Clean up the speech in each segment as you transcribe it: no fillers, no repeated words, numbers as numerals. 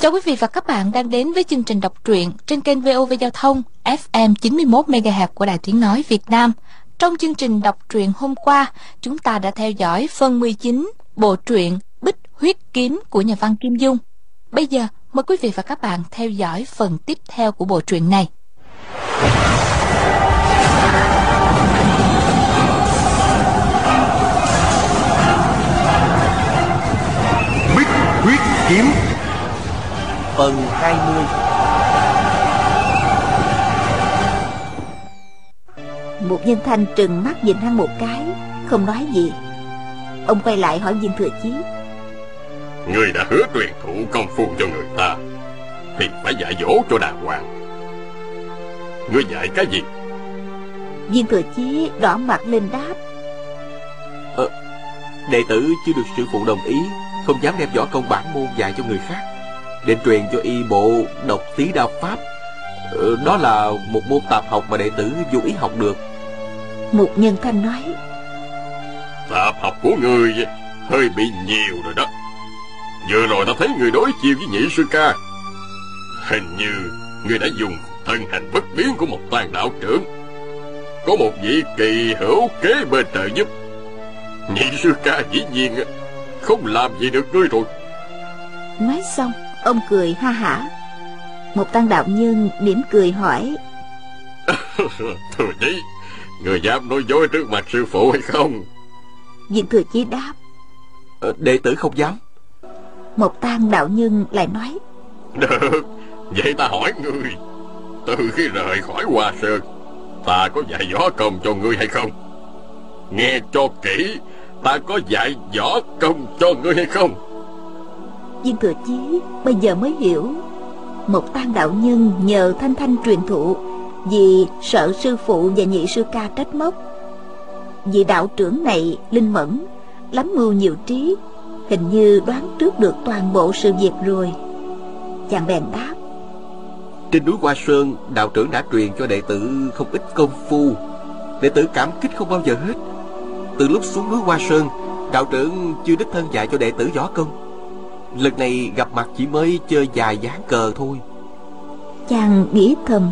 Chào quý vị và các bạn đang đến với chương trình đọc truyện trên kênh VOV Giao thông FM 91 MHz của Đài Tiếng nói Việt Nam. Trong chương trình đọc truyện hôm qua, chúng ta đã theo dõi phần 19 bộ truyện Bích Huyết Kiếm của nhà văn Kim Dung. Bây giờ, mời quý vị và các bạn theo dõi phần tiếp theo của bộ truyện này. Bích Huyết Kiếm phần 20. Một Nhân Thanh trừng mắt nhìn hắn một cái, không nói gì. Ông quay lại hỏi Viên Thừa Chí: Ngươi đã hứa truyền thụ công phu cho người ta thì phải dạy dỗ cho đàng hoàng. Ngươi dạy cái gì? Viên Thừa Chí đỏ mặt lên đáp: Đệ tử chưa được sư phụ đồng ý, không dám đem võ công bản môn dạy cho người khác. Định truyền cho y bộ độc tí đao pháp. Đó là một môn tạp học mà đệ tử vô ý học được. Một Nhân Thanh nói: Tạp học của ngươi hơi bị nhiều rồi đó. Vừa rồi ta thấy người đối chiêu với nhị sư ca, hình như ngươi đã dùng thân hành bất biến của một tàn đạo trưởng. Có một vị kỳ hữu kế bên trợ giúp. Nhị sư ca dĩ nhiên không làm gì được ngươi rồi. Nói xong, ông cười ha hả. Một Tăng đạo nhân mỉm cười hỏi: Thừa Chí, người dám nói dối trước mặt sư phụ hay không? Viên Thừa Chí đáp: Đệ tử không dám. Một Tăng đạo nhân lại nói: Được, vậy ta hỏi ngươi, từ khi rời khỏi Hoa Sơn, ta có dạy võ công cho ngươi hay không? Nghe cho kỹ, ta có dạy võ công cho ngươi hay không? Viên Thừa Chí bây giờ mới hiểu, một Tăng đạo nhân nhờ Thanh Thanh truyền thụ vì sợ sư phụ và nhị sư ca trách móc. Vị đạo trưởng này linh mẫn, lắm mưu nhiều trí, hình như đoán trước được toàn bộ sự việc rồi. Chàng bèn đáp: Trên núi Hoa Sơn, đạo trưởng đã truyền cho đệ tử không ít công phu. Đệ tử cảm kích không bao giờ hết. Từ lúc xuống núi Hoa Sơn, đạo trưởng chưa đích thân dạy cho đệ tử võ công. Lần này gặp mặt chỉ mới chơi vài ván cờ thôi. Chàng nghĩ thầm: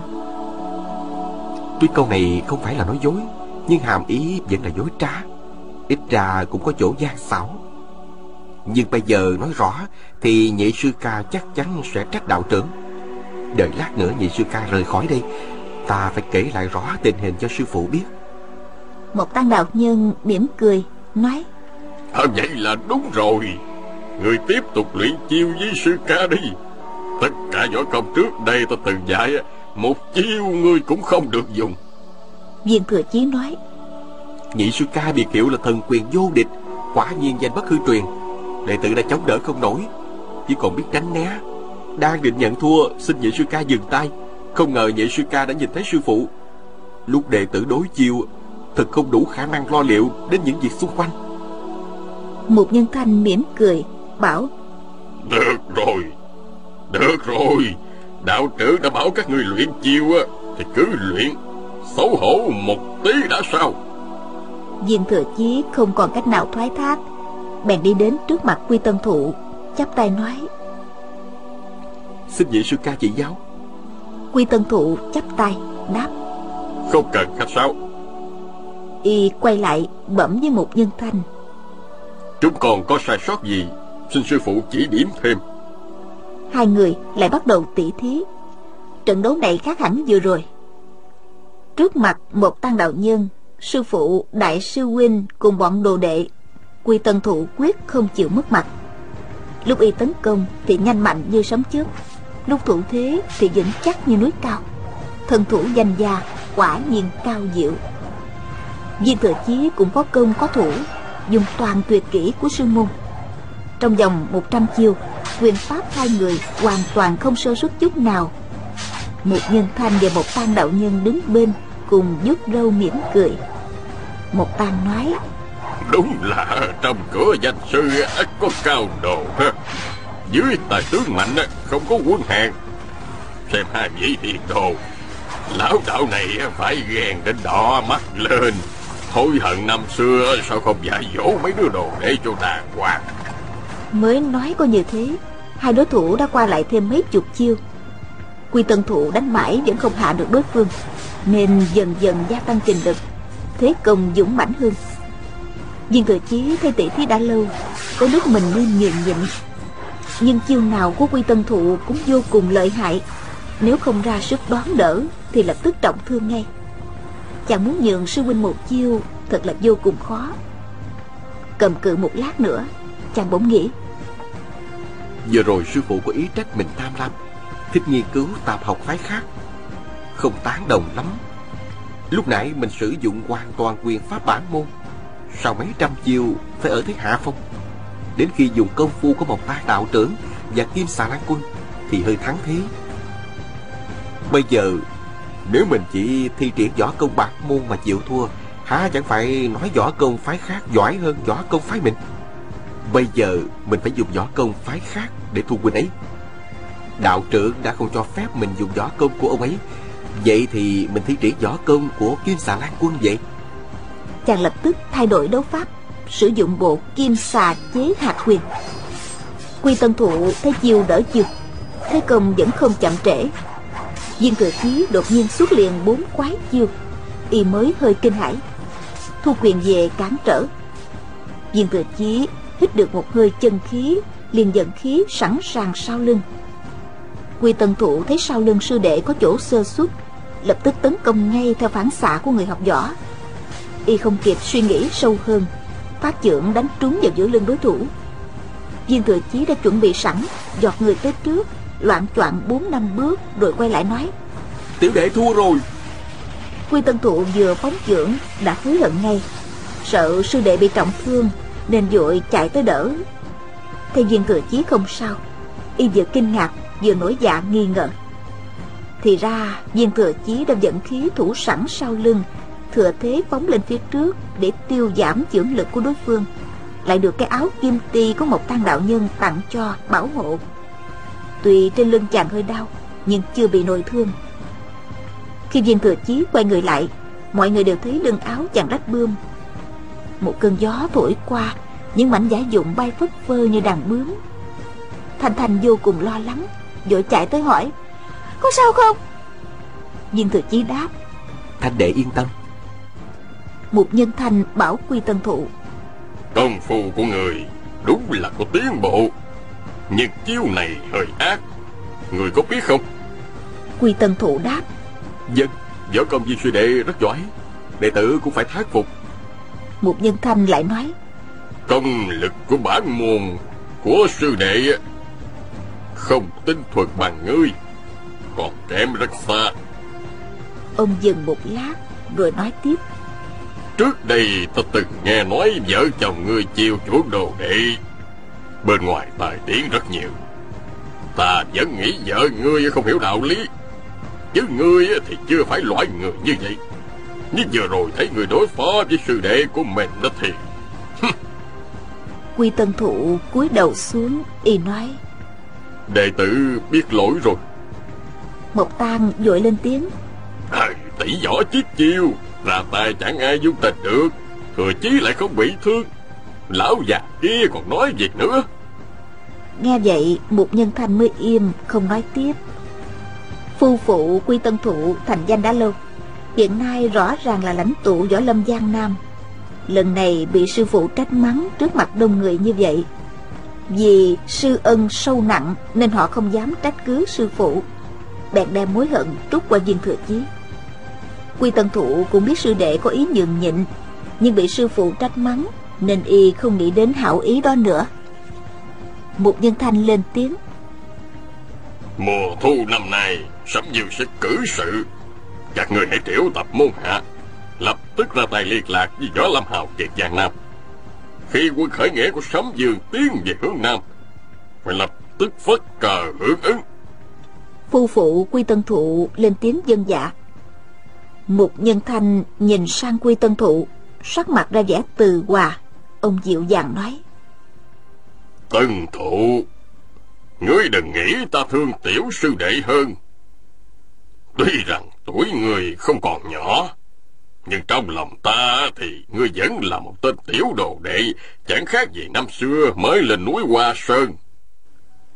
Tuy câu này không phải là nói dối, nhưng hàm ý vẫn là dối trá. Ít ra cũng có chỗ gian xảo. Nhưng bây giờ nói rõ thì nhị sư ca chắc chắn sẽ trách đạo trưởng. Đợi lát nữa nhị sư ca rời khỏi đây, ta phải kể lại rõ tình hình cho sư phụ biết. Một Tăng đạo nhân mỉm cười nói: Vậy là đúng rồi. Ngươi tiếp tục luyện chiêu với sư ca đi. Tất cả võ công trước đây ta từng dạy, một chiêu ngươi cũng không được dùng. Viên Thừa Chí nói: Nhị sư ca biệt hiệu là thần quyền vô địch, quả nhiên danh bất hư truyền. Đệ tử đã chống đỡ không nổi, chỉ còn biết tránh né. Đang định nhận thua, xin nhị sư ca dừng tay. Không ngờ nhị sư ca đã nhìn thấy sư phụ. Lúc đệ tử đối chiêu, thật không đủ khả năng lo liệu đến những việc xung quanh. Một Nhân Thanh mỉm cười bảo: Được rồi. Đạo trưởng đã bảo các ngươi luyện chiêu thì cứ luyện, xấu hổ một tí đã sao? Viên Thừa Chí không còn cách nào thoái thác, bèn đi đến trước mặt Quy Tân Thụ, chắp tay nói: Xin nhị sư ca chỉ giáo. Quy Tân Thụ chắp tay đáp: Không cần khách sáo. Y quay lại bẩm với Một Nhân Thanh: Chúng còn có sai sót gì, xin sư phụ chỉ điểm thêm. Hai người lại bắt đầu tỉ thí. Trận đấu này khác hẳn vừa rồi. Trước mặt một Tăng đạo nhân, sư phụ, đại sư huynh cùng bọn đồ đệ, Quy Tân Thụ quyết không chịu mất mặt. Lúc y tấn công thì nhanh mạnh như sấm chớp, lúc thủ thế thì vững chắc như núi cao. Thân thủ danh gia quả nhiên cao diệu. Viên Thừa Chí cũng có công có thủ, dùng toàn tuyệt kỹ của sư môn. Trong vòng 100 chiêu, quyền pháp hai người hoàn toàn không sơ suất chút nào. Một Nhân Thanh và một Tăng đạo nhân đứng bên cùng vuốt râu mỉm cười. Một Tăng nói: Đúng là trong cửa danh sư ít có cao đồ ha. Dưới tài tướng mạnh không có quân hạng. Xem hai vị hiền đồ, lão đạo này phải ghen đến đỏ mắt lên, hối hận năm xưa sao không dạy dỗ mấy đứa đồ để cho đàng hoàng. Mới nói có như thế, Hai đối thủ đã qua lại thêm mấy chục chiêu. Quy Tân Thụ đánh mãi vẫn không hạ được đối phương, nên dần dần gia tăng trình lực, thế công dũng mãnh hơn. Viên Thừa Chí thấy tỷ thí đã lâu, có lúc mình nên nhường nhịn, nhưng chiêu nào của Quy Tân Thụ cũng vô cùng lợi hại. Nếu không ra sức đón đỡ thì lập tức trọng thương ngay. Chàng muốn nhường sư huynh một chiêu thật là vô cùng khó. Cầm cự một lát nữa, chàng bỗng nghĩ, vừa rồi sư phụ có ý trách mình tham lam, thích nghiên cứu tạp học phái khác, không tán đồng lắm. Lúc nãy mình sử dụng hoàn toàn quyền pháp bản môn, sau mấy trăm chiêu phải ở thế hạ phong. Đến khi dùng công phu của Mộc Tan đạo trưởng và Kim Xà Lan Quân thì hơi thắng thế. Bây giờ nếu mình chỉ thi triển võ công bản môn mà chịu thua, há chẳng phải nói võ công phái khác giỏi hơn võ công phái mình. Bây giờ mình phải dùng võ công phái khác để thu huynh ấy. Đạo trưởng đã không cho phép mình dùng võ công của ông ấy, vậy thì mình thi triển võ công của Kim Xà Lan Quân vậy. Chàng lập tức thay đổi đấu pháp, sử dụng bộ Kim Xà chế hạt quyền. Quy Tân Thụ thấy chiêu đỡ chiêu, thế công vẫn không chậm trễ. Viên Thừa Chí đột nhiên xuất liền 4 quái chiêu, y mới hơi kinh hãi, thu quyền về cản trở. Viên Thừa Chí hít được một hơi chân khí, liền dẫn khí sẵn sàng sau lưng. Quy Tân Thụ thấy sau lưng sư đệ có chỗ sơ suất, lập tức tấn công ngay theo phản xạ của người học võ. Y không kịp suy nghĩ sâu hơn, phát chưởng đánh trúng vào giữa lưng đối thủ. Viên Thừa Chí đã chuẩn bị sẵn, giọt người tới trước, loạng choạng 4-5 bước rồi quay lại nói, tiểu đệ thua rồi. Quy Tân Thụ vừa phóng chưởng đã hối hận ngay, sợ sư đệ bị trọng thương nên vội chạy tới đỡ. Thấy Viên Thừa Chí không sao, y vừa kinh ngạc vừa nổi dạ nghi ngờ. Thì ra Viên Thừa Chí đã dẫn khí thủ sẵn sau lưng, thừa thế phóng lên phía trước để tiêu giảm chưởng lực của đối phương, lại được cái áo kim ti của Mộc Tan đạo nhân tặng cho bảo hộ. Tuy trên lưng chàng hơi đau, nhưng chưa bị nội thương. Khi Viên Thừa Chí quay người lại, mọi người đều thấy lưng áo chàng rách bươm. Một cơn gió thổi qua, những mảnh vải vụn bay phất phơ như đàn bướm. Thanh Thanh vô cùng lo lắng, vội chạy tới hỏi, có sao không? Viên Thừa Chí đáp, Thanh đệ yên tâm. Mục Nhân Thanh bảo Quy Tân Thụ, công phu của người đúng là có tiến bộ, nhưng chiêu này hơi ác, người có biết không? Quy Tân Thụ đáp, Vâng, võ công Viên sư đệ rất giỏi, đệ tử cũng phải thán phục. Mục Nhân Thanh lại nói, công lực của bản môn của sư đệ không tinh thuật bằng ngươi, còn kém rất xa. Ông dừng một lát rồi nói tiếp, trước đây ta từng nghe nói vợ chồng ngươi chiêu chuộng đồ đệ, bên ngoài tài tiếng rất nhiều. Ta vẫn nghĩ vợ ngươi không hiểu đạo lý, chứ ngươi thì chưa phải loại người như vậy. Nhưng vừa rồi thấy người đối phó với sư đệ của mình đó thì Quy Tân Thụ cúi đầu xuống, y nói, đệ tử biết lỗi rồi. Mộc Tan vội lên tiếng, tỷ võ chiết chiêu, ra tay chẳng ai dung tình được, Thừa Chí lại không bị thương, lão già kia còn nói gì nữa. Nghe vậy Mục Nhân Thanh mới im không nói tiếp. Phu phụ Quy Tân Thụ thành danh đã lâu, hiện nay rõ ràng là lãnh tụ võ lâm Giang Nam. Lần này bị sư phụ trách mắng trước mặt đông người như vậy, vì sư ân sâu nặng nên họ không dám trách cứ sư phụ, bèn đem mối hận trút qua Viên Thừa Chí. Quy Tân Thụ cũng biết sư đệ có ý nhường nhịn, nhưng bị sư phụ trách mắng nên y không nghĩ đến hảo ý đó nữa. Mục Nhân Thanh lên tiếng, mùa thu năm nay Sấm Dương sẽ cử sự, các người hãy triệu tập môn hạ, lập tức ra tay liên lạc với võ lâm hào kiệt Giang Nam. Khi quân khởi nghĩa của Sấm Dương tiến về hướng Nam, phải lập tức phất cờ hưởng ứng. Phu phụ Quy Tân Thụ lên tiếng vâng dạ. Mục Nhân Thanh nhìn sang Quy Tân Thụ, sắc mặt ra vẻ từ hòa. Ông dịu dàng nói, Tân Thụ, ngươi đừng nghĩ ta thương tiểu sư đệ hơn. Tuy rằng tuổi ngươi không còn nhỏ, nhưng trong lòng ta thì ngươi vẫn là một tên tiểu đồ đệ, chẳng khác gì năm xưa mới lên núi Hoa Sơn.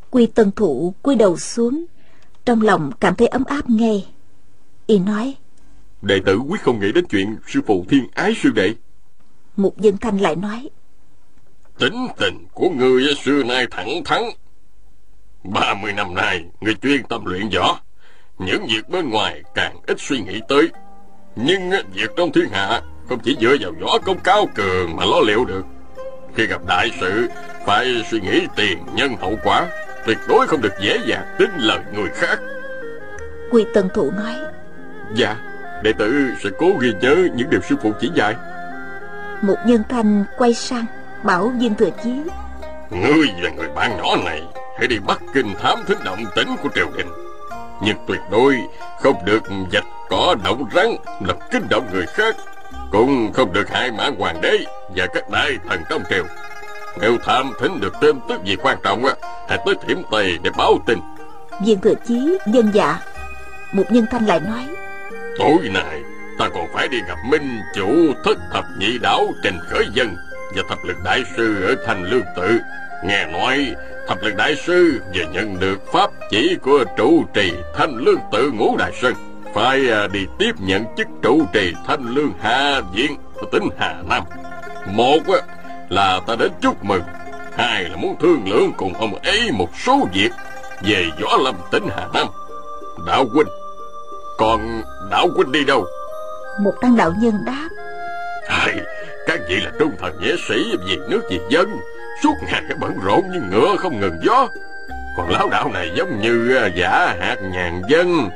Quy Tân Thụ cúi đầu xuống, trong lòng cảm thấy ấm áp ngay. Y nói: Đệ tử quyết không nghĩ đến chuyện sư phụ thiên ái sư đệ. Mục Dân Thanh lại nói: Tính tình của ngươi xưa nay thẳng thắn. 30 năm nay ngươi chuyên tâm luyện võ, những việc bên ngoài càng ít suy nghĩ tới. Nhưng việc trong thiên hạ không chỉ dựa vào võ công cao cường mà lo liệu được. Khi gặp đại sự phải suy nghĩ tiền nhân hậu quả, tuyệt đối không được dễ dàng tin lời người khác. Quy Tân Thụ nói: Dạ, đệ tử sẽ cố ghi nhớ những điều sư phụ chỉ dạy. Mục Nhân Thanh quay sang bảo Viên Thừa Chí: Ngươi và người bạn nhỏ này hãy đi Bắc Kinh thám thính động tĩnh của triều đình, nhưng tuyệt đối không được vạch cỏ động rắn làm kinh động người khác, cũng không được hại Mã Hoàng đế và các đại thần trong triều. Nếu thám thính được tin tức gì quan trọng hãy tới Thiểm Tây để báo tin. Viên Thừa Chí vâng dạ. Mục Nhân Thanh lại nói: Tối nay ta còn phải đi gặp minh chủ Thất Thập Nhị Đảo Trình Khởi Dân và Thập Lực Đại Sư ở Thanh Lương Tự. Nghe nói Thập Lực Đại Sư vừa nhận được pháp chỉ của trụ trì Thanh Lương Tự Ngũ Đại Sơn, phải đi tiếp nhận chức trụ trì Thanh Lương Hạ Viện ở tỉnh Hà Nam. Một là ta đến chúc mừng, hai là muốn thương lượng cùng ông ấy một số việc về võ lâm tỉnh Hà Nam. Đạo huynh, còn đạo huynh đi đâu? Một tăng đạo nhân đáp: Các vị là trung thần nghĩa sĩ vì nước vì dân, suốt ngày bận rộn như ngựa không ngừng gió. Còn lão đạo này giống như giả hạt nhàn dân.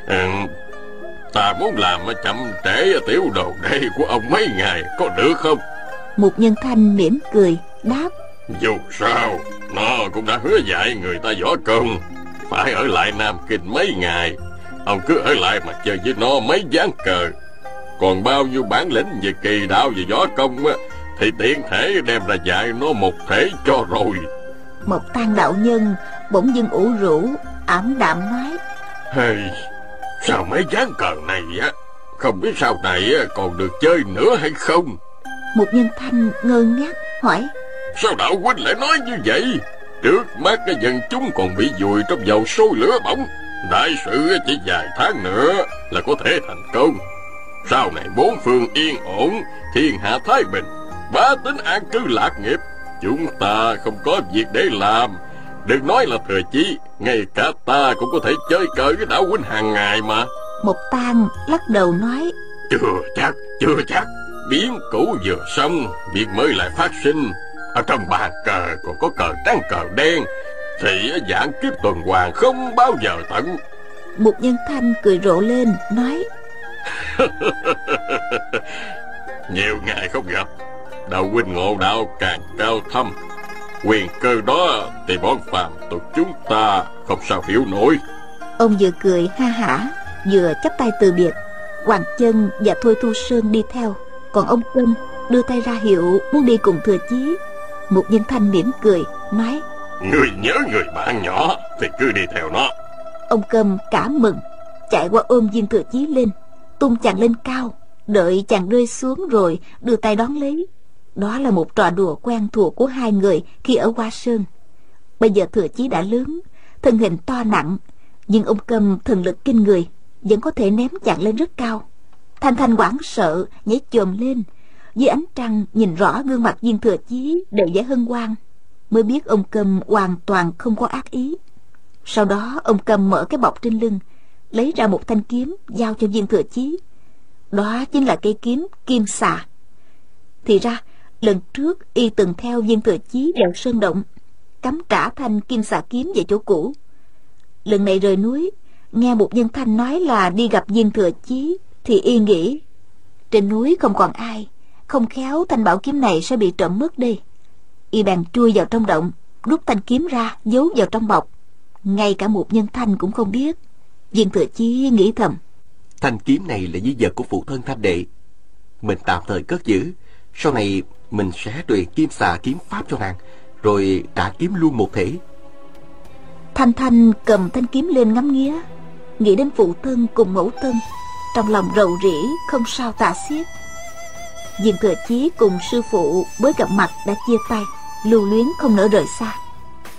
Ta muốn làm chậm trễ tiểu đồ đệ của ông mấy ngày, có được không? Mục Nhân Thanh mỉm cười đáp: Dù sao nó cũng đã hứa dạy người ta võ công, phải ở lại Nam Kinh mấy ngày. Ông cứ ở lại mà chơi với nó mấy ván cờ. Còn bao nhiêu bản lĩnh về kỳ đạo về võ công thì tiện thể đem ra dạy nó một thể cho rồi. Một tăng đạo nhân bỗng dưng ủ rũ ảm đạm nói: Sao mấy ván cờ này không biết sau này còn được chơi nữa hay không? Mục Nhân Thanh ngơ ngác hỏi: Sao đạo huynh lại nói như vậy? Trước mắt dân chúng còn bị vùi trong dầu sôi lửa bỏng. Đại sự chỉ vài tháng nữa là có thể thành công. Sau này bốn phương yên ổn, thiên hạ thái bình, bá tính an cư lạc nghiệp, chúng ta không có việc để làm. Đừng nói là Thừa Chí, ngay cả ta cũng có thể chơi cờ với đạo huynh hàng ngày mà. Một tang lắc đầu nói: Chưa chắc. Biến cũ vừa xong, việc mới lại phát sinh. Ở trong bàn cờ còn có cờ trắng cờ đen, thì vạn kiếp tuần hoàn không bao giờ tận. Mục Nhân Thanh cười rộ lên nói: Nhiều ngày không gặp, đạo huynh ngộ đạo càng cao thâm. Quyền cơ đó thì bọn phàm tục chúng ta không sao hiểu nổi. Ông vừa cười ha hả, vừa chắp tay từ biệt. Hoàng Chân và Thôi Thu Sơn đi theo, còn ông Câm đưa tay ra hiệu muốn đi cùng Thừa Chí. Mục Nhân Thanh mỉm cười nói: Người nhớ người bạn nhỏ thì cứ đi theo nó. Ông Câm cả mừng, chạy qua ôm Viên Thừa Chí lên, tung chàng lên cao, đợi chàng rơi xuống rồi đưa tay đón lấy. Đó là một trò đùa quen thuộc của hai người khi ở Hoa Sơn. Bây giờ Thừa Chí đã lớn, thân hình to nặng, nhưng ông Câm thần lực kinh người, vẫn có thể ném chàng lên rất cao. Thanh Thanh hoảng sợ nhảy chồm lên, dưới ánh trăng nhìn rõ gương mặt Viên Thừa Chí đầy vẻ hân hoan, mới biết ông Câm hoàn toàn không có ác ý. Sau đó ông Câm mở cái bọc trên lưng, lấy ra một thanh kiếm giao cho Viên Thừa Chí. Đó chính là cây kiếm Kim Xà. Thì ra lần trước y từng theo Viên Thừa Chí vào sơn động, cắm trả thanh Kim Xà kiếm về chỗ cũ. Lần này rời núi, nghe một Nhân Thanh nói là đi gặp Viên Thừa Chí, thì y nghĩ trên núi không còn ai, không khéo thanh bảo kiếm này sẽ bị trộm mất đi. Y bèn chui vào trong động, rút thanh kiếm ra giấu vào trong bọc. Ngay cả một Nhân Thanh cũng không biết. Viên Thừa Chí nghĩ thầm: Thanh kiếm này là di vật của phụ thân Thanh đệ, mình tạm thời cất giữ, sau này mình sẽ truyền Kim Xà kiếm pháp cho nàng, rồi trả kiếm luôn một thể. Thanh Thanh cầm thanh kiếm lên ngắm nghía, nghĩ đến phụ thân cùng mẫu thân, trong lòng rầu rĩ không sao tả xiết. Viên Thừa Chí cùng sư phụ mới gặp mặt đã chia tay, lưu luyến không nỡ rời xa.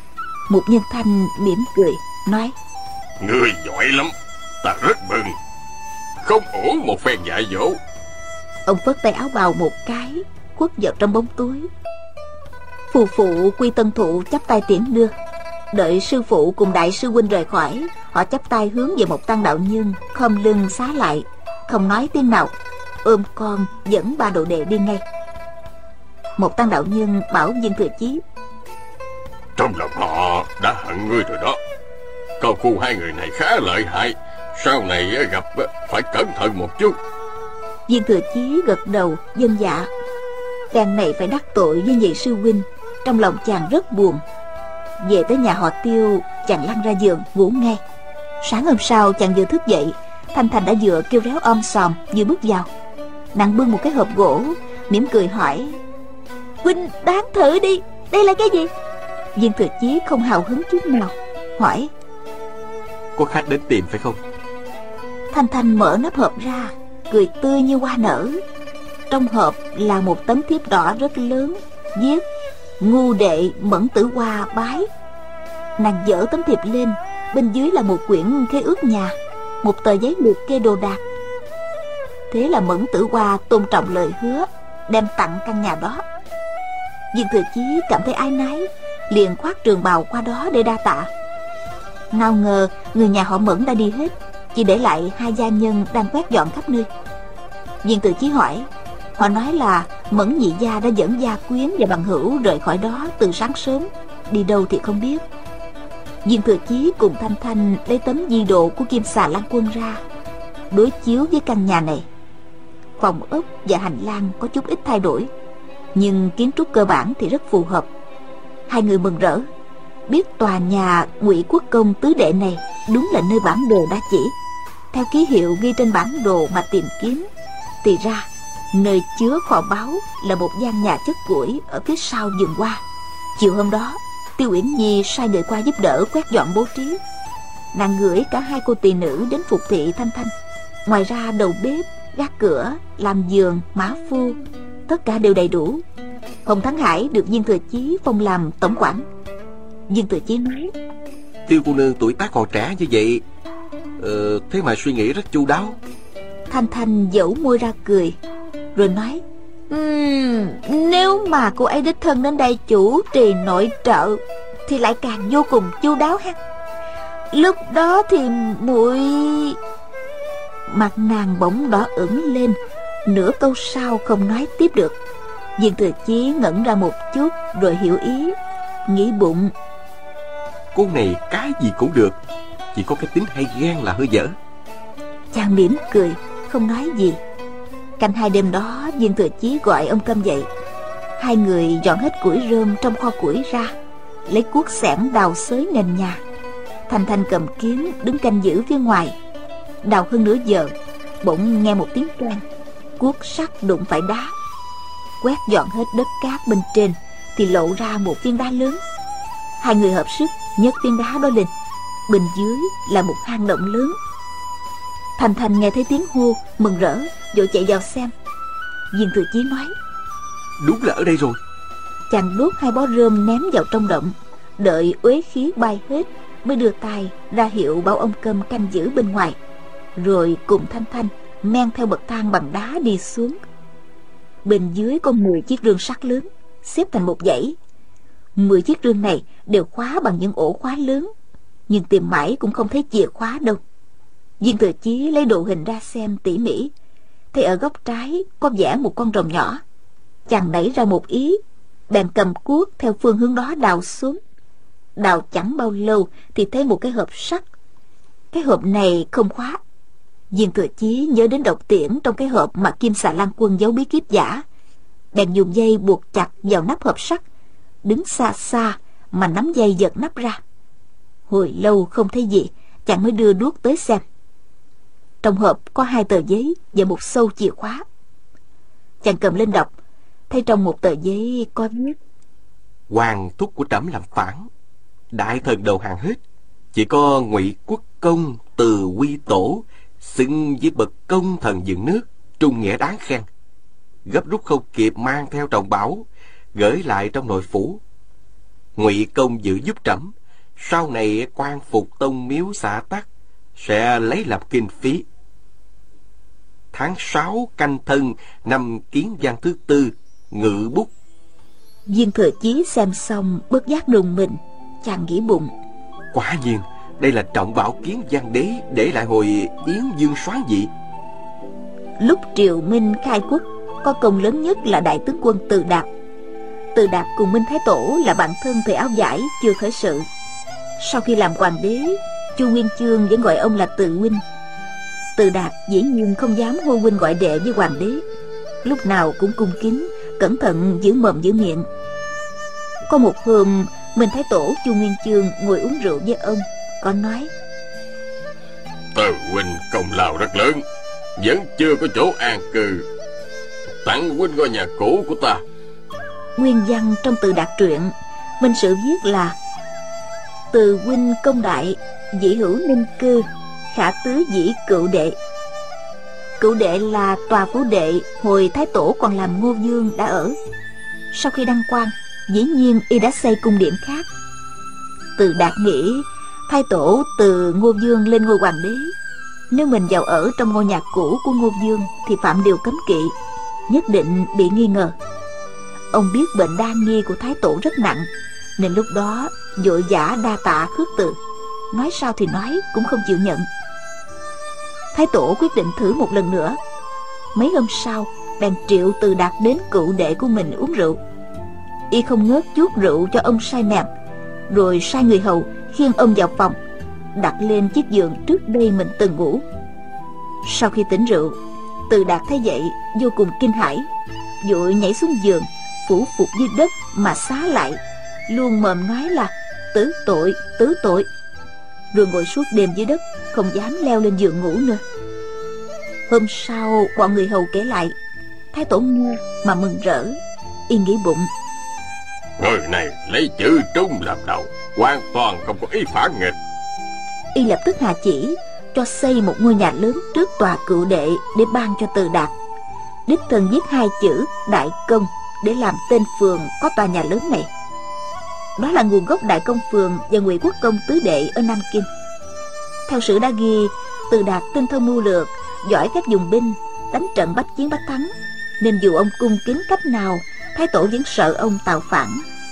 Mục Nhân Thanh mỉm cười nói: Ngươi giỏi lắm, ta rất mừng. Không ổn một phen dạy dỗ. Ông phất tay áo bào một cái, khuất vào trong bóng tối. Phù phụ Quy Tân Thụ chắp tay tiễn đưa. Đợi sư phụ cùng đại sư huynh rời khỏi, họ chắp tay hướng về một tăng đạo nhân, khom lưng xá lại, không nói tiếng nào, ôm con dẫn ba đồ đệ đi ngay. Một tăng đạo nhân bảo Viên Thừa Chí: Trong lòng họ đã hận ngươi rồi đó. Công phu hai người này khá lợi hại, sau này gặp phải cẩn thận một chút. Viên Thừa Chí gật đầu vâng dạ. Đàn này phải đắc tội với nhị sư huynh, trong lòng chàng rất buồn. Về tới nhà họ Tiêu, chàng lăn ra giường ngủ ngay. Sáng hôm sau chàng vừa thức dậy, Thanh Thanh đã vừa kêu réo om sòm vừa bước vào. Nàng bưng một cái hộp gỗ, mỉm cười hỏi: Huynh đoán thử đi, đây là cái gì? Viên Thừa Chí không hào hứng chút nào, hỏi: Có khách đến tìm phải không? Thanh Thanh mở nắp hộp ra, cười tươi như hoa nở. Trong hộp là một tấm thiếp đỏ rất lớn, viết: Ngu đệ Mẫn Tử Hoa bái. Nàng dở tấm thiệp lên, bên dưới là một quyển khế ước nhà, một tờ giấy liệt kê đồ đạc. Thế là Mẫn Tử Hoa tôn trọng lời hứa, đem tặng căn nhà đó. Viên Thừa Chí cảm thấy áy náy, liền khoác trường bào qua đó để đa tạ. Nào ngờ người nhà họ Mẫn đã đi hết, chỉ để lại hai gia nhân đang quét dọn khắp nơi. Viên Thừa Chí hỏi, họ nói là Mẫn nhị gia đã dẫn gia quyến và bằng hữu rời khỏi đó từ sáng sớm, đi đâu thì không biết. Viên Thừa Chí cùng Thanh Thanh lấy tấm di đồ của Kim Xà Lan Quân ra, đối chiếu với căn nhà này. Phòng ốc và hành lang có chút ít thay đổi, nhưng kiến trúc cơ bản thì rất phù hợp. Hai người mừng rỡ, biết tòa nhà Ngụy Quốc Công tứ đệ này đúng là nơi bản đồ đã chỉ. Theo ký hiệu ghi trên bản đồ mà tìm kiếm, thì ra nơi chứa kho báu là một gian nhà chất củi ở phía sau vườn hoa. Chiều hôm đó, Tiêu Uyển Nhi sai người qua giúp đỡ quét dọn bố trí. Nàng gửi cả hai cô tỳ nữ đến phục thị Thanh Thanh. Ngoài ra đầu bếp, gác cửa, làm giường, mã phu, tất cả đều đầy đủ. Hồng Thắng Hải được Viên Thừa Chí phong làm tổng quản. Viên Thừa Chí nói, Tiêu cô nương tuổi tác còn trẻ như vậy, thế mà suy nghĩ rất chu đáo. Thanh Thanh dẫu môi ra cười, rồi nói, nếu mà cô ấy đích thân đến đây chủ trì nội trợ thì lại càng vô cùng chu đáo ha. Lúc đó thì muội... Mặt nàng bỗng đỏ ửng lên, nửa câu sau không nói tiếp được. Viên Thừa Chí ngẩn ra một chút rồi hiểu ý, nghĩ bụng, Cô này cái gì cũng được, chỉ có cái tính hay ghen là hơi dở. chàng mỉm cười, không nói gì. Canh hai đêm đó, Viên Thừa Chí gọi ông Câm dậy. Hai người dọn hết củi rơm trong kho củi ra, lấy cuốc xẻng đào xới nền nhà. Thanh Thanh cầm kiếm đứng canh giữ phía ngoài. Đào hơn nửa giờ, bỗng nghe một tiếng toang, cuốc sắt đụng phải đá. Quét dọn hết đất cát bên trên thì lộ ra một viên đá lớn. Hai người hợp sức nhấc viên đá đó lên. Bên dưới là một hang động lớn. Thanh Thanh nghe thấy tiếng hô, mừng rỡ, vội chạy vào xem. Viên Thừa Chí nói, Đúng là ở đây rồi. chàng đốt hai bó rơm ném vào trong động, đợi uế khí bay hết mới đưa tay ra hiệu bảo ông Câm canh giữ bên ngoài, rồi cùng Thanh Thanh men theo bậc thang bằng đá đi xuống. Bên dưới có 10 chiếc rương sắt lớn xếp thành một dãy. 10 chiếc rương này đều khóa bằng những ổ khóa lớn, nhưng tìm mãi cũng không thấy chìa khóa đâu. Viên Thừa Chí lấy đồ hình ra xem tỉ mỉ, thấy ở góc trái có vẽ một con rồng nhỏ. Chàng nảy ra một ý, bèn cầm cuốc theo phương hướng đó đào xuống. Đào chẳng bao lâu thì thấy một cái hộp sắt. Cái hộp này không khóa. Viên Thừa Chí nhớ đến độc tiễn trong cái hộp mà Kim Xà Lan Quân giấu bí kíp giả, bèn dùng dây buộc chặt vào nắp hộp sắt, đứng xa xa mà nắm dây giật nắp ra. Hồi lâu không thấy gì, chàng mới đưa đuốc tới xem. Trong hộp có 2 tờ giấy và một sâu chìa khóa. Chàng cầm lên đọc, thấy trong một tờ giấy có viết, Hoàng thúc của trẫm làm phản, đại thần đầu hàng hết, chỉ có Ngụy Quốc Công Từ Quy Tổ xưng với bậc công thần dựng nước, trung nghĩa đáng khen. Gấp rút không kịp mang theo trọng bảo, gửi lại trong nội phủ. Ngụy công dự giúp trẫm, sau này quan phục tông miếu xã Tắc sẽ lấy làm kinh phí. Tháng 6 Canh Thân năm Kiến Văn thứ 4, ngự bút. Viên Thừa Chí xem xong bất giác rùng mình, chàng nghĩ bụng: Quả nhiên đây là trọng bảo Kiến Văn đế để lại hồi Yến Dương Soán Dị. Lúc triều Minh khai quốc, có công lớn nhất là đại tướng quân Từ Đạt. Từ Đạt cùng Minh Thái Tổ là bạn thân thời áo vải chưa khởi sự. Sau khi làm hoàng đế, Chu Nguyên Chương vẫn gọi ông là Từ huynh. Từ Đạt dĩ nhiên không dám hô huynh gọi đệ với hoàng đế, lúc nào cũng cung kính, cẩn thận giữ mồm giữ miệng. Có một hôm, Minh Thái Tổ Chu Nguyên Chương ngồi uống rượu với ông, có nói: Từ huynh công lao rất lớn, vẫn chưa có chỗ an cư, tặng huynh ngôi nhà cũ của ta. Nguyên văn trong Từ Đạt truyện, minh sự viết là: Từ huynh công đại, dĩ hữu ninh cư, khả tứ dĩ cựu đệ. Cựu đệ là tòa phủ đệ hồi Thái Tổ còn làm Ngô Vương đã ở. Sau khi đăng quang, dĩ nhiên y đã xây cung điện khác. Từ Đạt nghĩ Thái Tổ từ Ngô Vương lên ngôi hoàng đế, nếu mình vào ở trong ngôi nhà cũ của Ngô Vương thì phạm điều cấm kỵ, nhất định bị nghi ngờ. Ông biết bệnh đa nghi của Thái Tổ rất nặng, nên lúc đó vội vã đa tạ khước từ, nói sao thì nói cũng không chịu nhận. Thái Tổ quyết định thử một lần nữa. Mấy hôm sau bèn triệu Từ Đạt đến cựu đệ của mình uống rượu. Y không ngớt chuốt rượu cho ông say mềm, rồi sai người hầu khiêng ông vào phòng, đặt lên chiếc giường trước đây mình từng ngủ. Sau khi tỉnh rượu, Từ Đạt thấy vậy vô cùng kinh hãi, vội nhảy xuống giường, phủ phục dưới đất mà xá lại, luôn mồm nói là tứ tội, tứ tội, rồi ngồi suốt đêm dưới đất, không dám leo lên giường ngủ nữa. Hôm sau bọn người hầu kể lại, Thái Tổ nghe mà mừng rỡ. Y nghĩ bụng: Người này lấy chữ trung làm đầu, hoàn toàn không có ý phản nghịch. Y lập tức hạ chỉ cho xây một ngôi nhà lớn trước tòa cựu đệ để ban cho Từ Đạt. Đích thân viết 2 chữ Đại Công để làm tên phường có tòa nhà lớn này. Đó là nguồn gốc Đại Công phường và Ngụy Quốc Công tứ đệ ở Nam Kinh. Theo sử đã ghi, Từ Đạt tinh thông mưu lược, giỏi phép dùng binh, đánh trận bách chiến bách thắng, nên dù ông cung kính cách nào, Thái Tổ vẫn sợ ông tạo phản.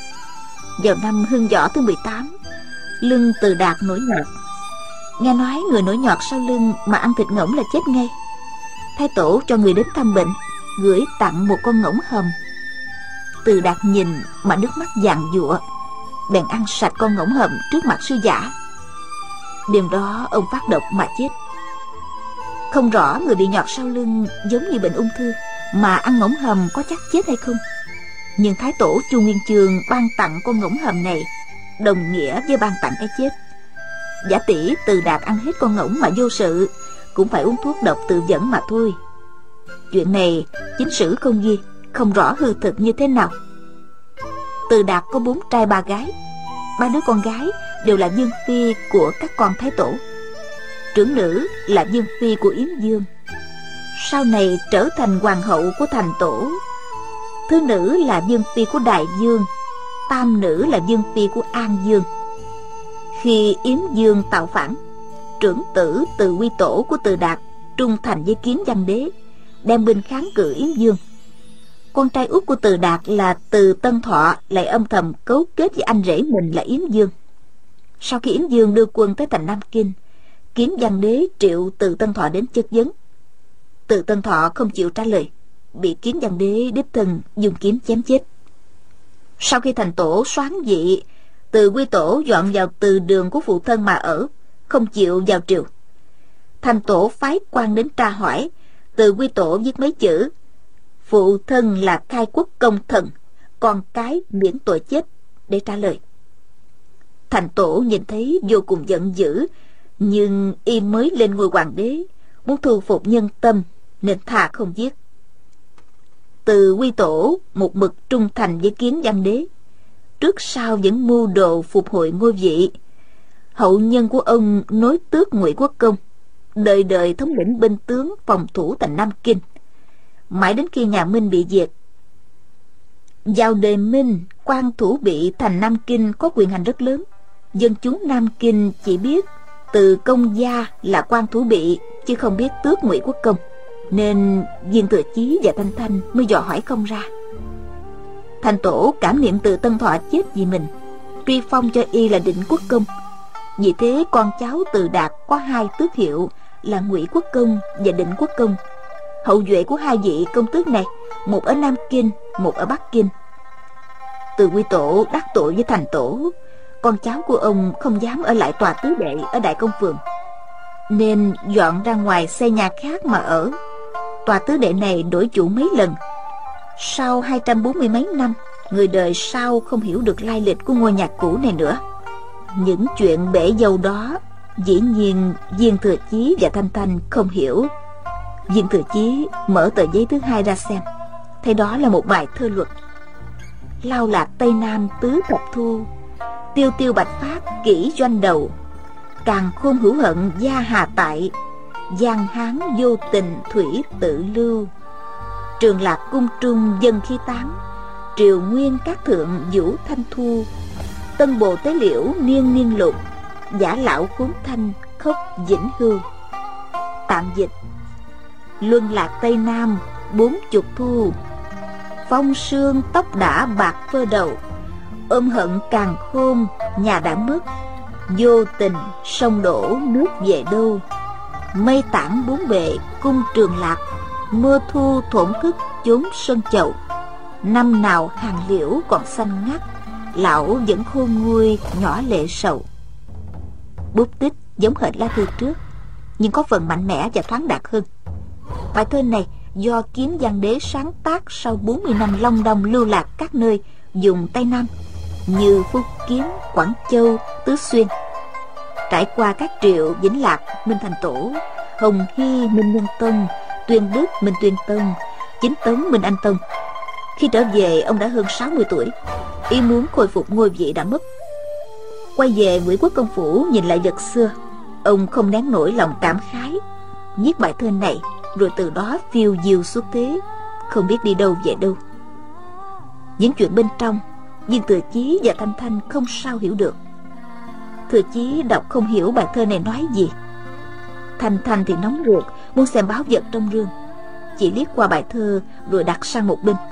Vào năm Hưng Võ thứ 18, lưng Từ Đạt nổi nhọt. Nghe nói người nổi nhọt sau lưng mà ăn thịt ngỗng là chết ngay. Thái Tổ cho người đến thăm bệnh, gửi tặng một con ngỗng hầm. Từ Đạt nhìn mà nước mắt giàn giụa, bèn ăn sạch con ngỗng hầm trước mặt sư giả. Đêm đó ông phát độc mà chết. Không rõ người bị nhọt sau lưng giống như bệnh ung thư mà ăn ngỗng hầm có chắc chết hay không, nhưng Thái Tổ Chu Nguyên Chương ban tặng con ngỗng hầm này đồng nghĩa với ban tặng cái chết. Giả tỷ Từ Đạt ăn hết con ngỗng mà vô sự, cũng phải uống thuốc độc tự dẫn mà thôi. Chuyện này chính sử không ghi, không rõ hư thực như thế nào. Từ Đạt có 4 trai 3 gái. 3 đứa con gái đều là vương phi của các con Thái Tổ. Trưởng nữ là vương phi của Yến Dương, sau này trở thành hoàng hậu của Thành Tổ. Thứ nữ là vương phi của Đại Dương. Tam nữ là vương phi của An Dương. Khi Yến Dương tạo phản, trưởng tử Từ Quy Tổ của Từ Đạt trung thành với Kiến Văn đế, đem binh kháng cự Yến Dương. Con trai út của Từ Đạt là Từ Tân Thọ lại âm thầm cấu kết với anh rể mình là Yến Dương. Sau khi Yến Dương đưa quân tới thành Nam Kinh, Kiến Văn đế triệu Từ Tân Thọ đến chất vấn. Từ Tân Thọ không chịu trả lời, bị Kiến Văn đế đích thân dùng kiếm chém chết. Sau khi Thành Tổ soán vị, Từ Quy Tổ dọn vào từ đường của phụ thân mà ở, không chịu vào triều. Thành Tổ phái quan đến tra hỏi. Từ Quy Tổ viết mấy chữ: phụ thân là khai quốc công thần, con cái miễn tội chết, để trả lời. Thành Tổ nhìn thấy vô cùng giận dữ, nhưng y mới lên ngôi hoàng đế, muốn thu phục nhân tâm nên thà không giết. Từ Quy Tổ một mực trung thành với Kiến Văn đế, trước sau vẫn mưu đồ phục hồi ngôi vị. Hậu nhân của ông nối tước Ngụy Quốc Công, đời đời thống lĩnh binh tướng phòng thủ thành Nam Kinh, mãi đến khi nhà Minh bị diệt. Vào đời Minh, quan thủ bị thành Nam Kinh có quyền hành rất lớn. Dân chúng Nam Kinh chỉ biết Từ Công Gia là quan thủ bị, chứ không biết tước Ngụy Quốc Công, nên Viên Thừa Chí và Thanh Thanh mới dò hỏi không ra. Thành Tổ cảm niệm Từ Tân Thọ chết vì mình, truy phong cho y là Định Quốc Công. Vì thế con cháu Từ Đạt có 2 tước hiệu là Ngụy Quốc Công và Định Quốc Công. Hậu duệ của 2 vị công tước này, một ở Nam Kinh, một ở Bắc Kinh. Từ Quy Tổ đắc tội với Thành Tổ, con cháu của ông không dám ở lại tòa tứ đệ ở Đại Công Phường, nên dọn ra ngoài xây nhà khác mà ở. Tòa tứ đệ này đổi chủ mấy lần. Sau 240 mấy năm, người đời sau không hiểu được lai lịch của ngôi nhà cũ này nữa. Những chuyện bể dâu đó dĩ nhiên Viên Thừa Chí và Thanh Thanh không hiểu. Viên Thừa Chí mở tờ giấy thứ 2 ra xem, thấy đó là một bài thơ luật: Lao lạc Tây Nam tứ thập thu, tiêu tiêu bạch phát kỷ doanh đầu. Càng khôn hữu hận gia hà tại, giang hán vô tình thủy tự lưu. Trường Lạc cung trung dân khí tán, triều nguyên các thượng vũ thanh thu. Tân bồ tế liễu niên niên lục, giả lão khốn thanh khóc vĩnh hưu. Tạm dịch: Luân lạc Tây Nam 40 thu, phong sương tóc đã bạc phơ đầu. Ôm hận càng khôn nhà đã mất, vô tình sông đổ nước về đâu. Mây tản bốn bề cung Trường Lạc, mưa thu thổn thức chốn sân chậu. Năm nào hàng liễu còn xanh ngắt, lão vẫn khôn nguôi nhỏ lệ sầu. Bút tích giống hệt lá thư trước, nhưng có phần mạnh mẽ và thoáng đạt hơn. Bài thơ này do Kiếm Văn Đế sáng tác sau 40 năm long đong lưu lạc các nơi vùng Tây Nam như Phúc Kiến, Quảng Châu, Tứ Xuyên. Trải qua các triệu Vĩnh Lạc, Minh Thành Tổ, Hồng Hy, Minh Nhân Tông, Tuyên Đức, Minh Tuyên Tông, Chính Tống, Minh Anh Tông. Khi trở về, ông đã hơn 60 tuổi. Y muốn khôi phục ngôi vị đã mất. Quay về Ngụy Quốc Công phủ nhìn lại vật xưa, ông không nén nổi lòng cảm khái, viết bài thơ này, rồi từ đó phiêu diêu xuất thế, không biết đi đâu về đâu. Những chuyện bên trong, Viên Thừa Chí và Thanh Thanh không sao hiểu được. Thừa Chí đọc không hiểu bài thơ này nói gì. Thanh Thanh thì nóng ruột muốn xem báo vật trong rương, chỉ liếc qua bài thơ rồi đặt sang một bên.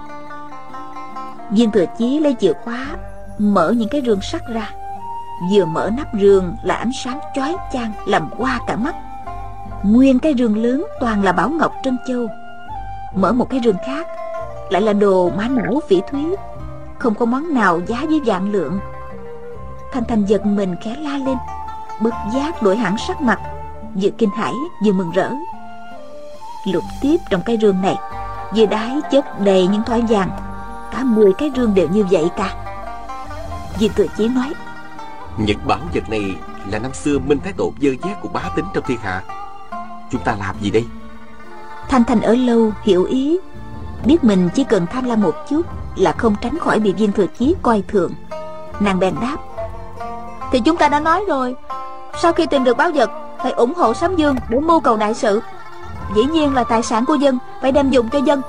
Viên Thừa Chí lấy chìa khóa mở những cái rương sắt ra. Vừa mở nắp rương là ánh sáng chói chang làm hoa cả mắt. Nguyên cái rương lớn toàn là bảo ngọc trân châu. Mở một cái rương khác lại là đồ mã não phỉ thúy, không có món nào giá với vạn lượng. Thanh Thanh giật mình khẽ la lên, bất giác đổi hẳn sắc mặt, vừa kinh hãi vừa mừng rỡ. Lục tiếp trong cái rương này, vừa đáy chất đầy những thỏi vàng, cả 10 cái rương đều như vậy cả. Viên Thừa Chí nói: Những bảo vật này là năm xưa Minh Thái Tổ dơ vét của bá tính trong thiên hạ. Chúng ta làm gì đây? Thanh Thanh ở lâu hiểu ý, biết mình chỉ cần tham lam một chút là không tránh khỏi bị Viên Thừa Chí coi thường. Nàng bèn đáp: Thì chúng ta đã nói rồi, sau khi tìm được báu vật phải ủng hộ Sấm Dương để mưu cầu đại sự. Dĩ nhiên là tài sản của dân phải đem dùng cho dân.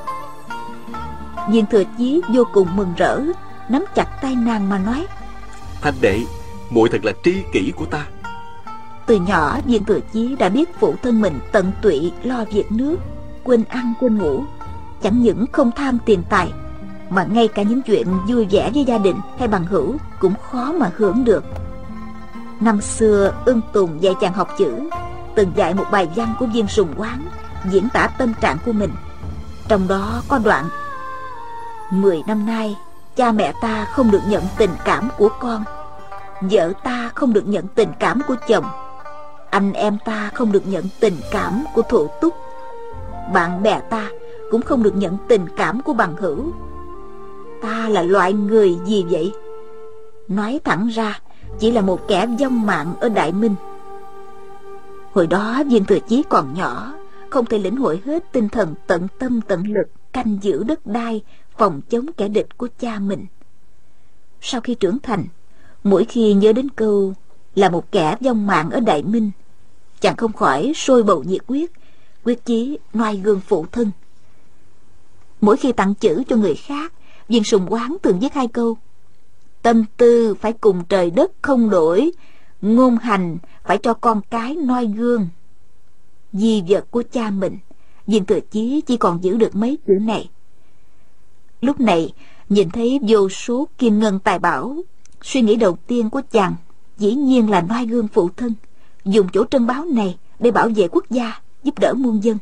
Viên Thừa Chí vô cùng mừng rỡ, nắm chặt tay nàng mà nói: Thanh đệ, muội thật là tri kỷ của ta. Từ nhỏ Viên Thừa Chí đã biết phụ thân mình tận tụy lo việc nước, quên ăn quên ngủ. Chẳng những không tham tiền tài, mà ngay cả những chuyện vui vẻ với gia đình hay bằng hữu cũng khó mà hưởng được. Năm xưa Ưng Tùng dạy chàng học chữ, từng dạy một bài văn của Viên Sùng Quán diễn tả tâm trạng của mình. Trong đó có đoạn: 10 năm nay cha mẹ ta không được nhận tình cảm của con, vợ ta không được nhận tình cảm của chồng, anh em ta không được nhận tình cảm của thủ túc, bạn bè ta cũng không được nhận tình cảm của bằng hữu. Ta là loại người gì vậy? Nói thẳng ra, chỉ là một kẻ vong mạng ở Đại Minh. Hồi đó Viên Thừa Chí còn nhỏ, không thể lĩnh hội hết tinh thần tận tâm tận lực canh giữ đất đai, phòng chống kẻ địch của cha mình. Sau khi trưởng thành, mỗi khi nhớ đến câu là một kẻ vong mạng ở Đại Minh, chàng không khỏi sôi bầu nhiệt huyết, quyết chí noi gương phụ thân. Mỗi khi tặng chữ cho người khác, Viên Sùng Quán thường viết 2 câu: tâm tư phải cùng trời đất không đổi, ngôn hành phải cho con cái noi gương. Di vật của cha mình, Viên Thừa Chí chỉ còn giữ được mấy chữ này. Lúc này nhìn thấy vô số kim ngân tài bảo, suy nghĩ đầu tiên của chàng dĩ nhiên là noi gương phụ thân, dùng chỗ trân báu này để bảo vệ quốc gia, giúp đỡ muôn dân.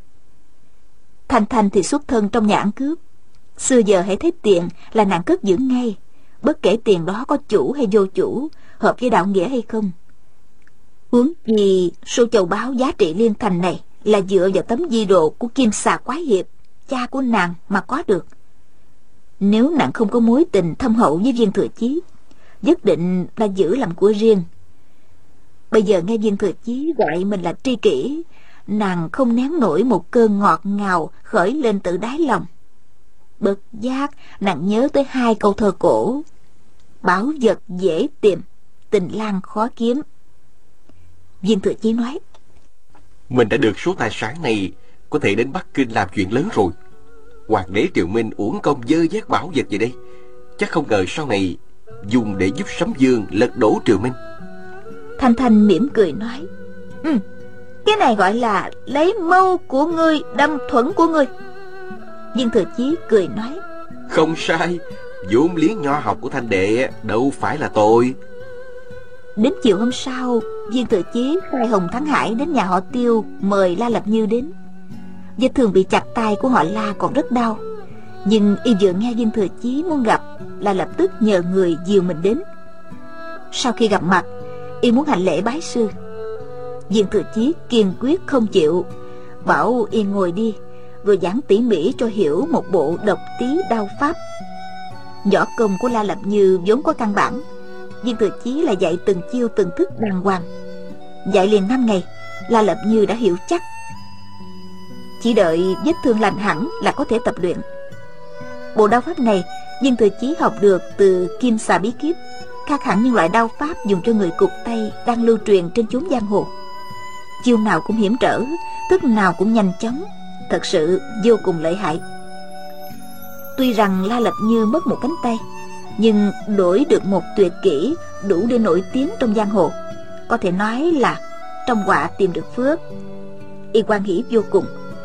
Thanh Thanh thì xuất thân trong nhà ăn cướp, xưa giờ hãy thấy tiền là nàng cất giữ ngay, bất kể tiền đó có chủ hay vô chủ, hợp với đạo nghĩa hay không. Huống gì số châu báu giá trị liên thành này là dựa vào tấm di đồ của Kim Xà Quái Hiệp, cha của nàng mà có được. Nếu nàng không có mối tình thâm hậu với Viên Thừa Chí, nhất định là giữ làm của riêng. Bây giờ nghe Viên Thừa Chí gọi mình là tri kỷ, nàng không nén nổi một cơn ngọt ngào khởi lên từ đáy lòng. Bất giác nàng nhớ tới 2 câu thơ cổ: bảo vật dễ tìm, tình lang khó kiếm. Viên Thừa Chí nói: mình đã được số tài sản này, có thể đến Bắc Kinh làm chuyện lớn rồi. Hoàng đế Triều Minh uổng công dơ vét bảo vật về đây, chắc không ngờ sau này dùng để giúp Sấm Dương lật đổ Triều Minh. Thanh Thanh mỉm cười nói: cái này gọi là lấy mâu của ngươi đâm thuẫn của ngươi. Viên Thừa Chí cười nói: không sai, vốn liếng nho học của Thanh đệ đâu phải là tội. Đến chiều hôm sau, Viên Thừa Chí sai Hồng Thắng Hải đến nhà họ Tiêu mời La Lập Như đến. Vết thương bị chặt tay của họ La còn rất đau, nhưng y vừa nghe Viên Thừa Chí muốn gặp là lập tức nhờ người dìu mình đến. Sau khi gặp mặt, y muốn hành lễ bái sư. Viên Thừa Chí kiên quyết không chịu, bảo y ngồi đi, rồi giảng tỉ mỉ cho hiểu một bộ độc tí đao pháp. Võ công của La Lập Như vốn có căn bản, Viên Thừa Chí là dạy từng chiêu từng thức đàng hoàng. Dạy liền 5 ngày, La Lập Như đã hiểu chắc. Chỉ đợi vết thương lành hẳn là có thể tập luyện. Bộ đao pháp này Viên Thừa Chí học được từ Kim Xà Bí Kíp, khác hẳn những loại đao pháp dùng cho người cụt tay đang lưu truyền trên chốn giang hồ. Chiêu nào cũng hiểm trở, thức nào cũng nhanh chóng, thật sự vô cùng lợi hại. Tuy rằng La Lập Như mất một cánh tay, nhưng đổi được một tuyệt kỹ đủ để nổi tiếng trong giang hồ, có thể nói là trong họa tìm được phước. Y hoan hỉ vô cùng.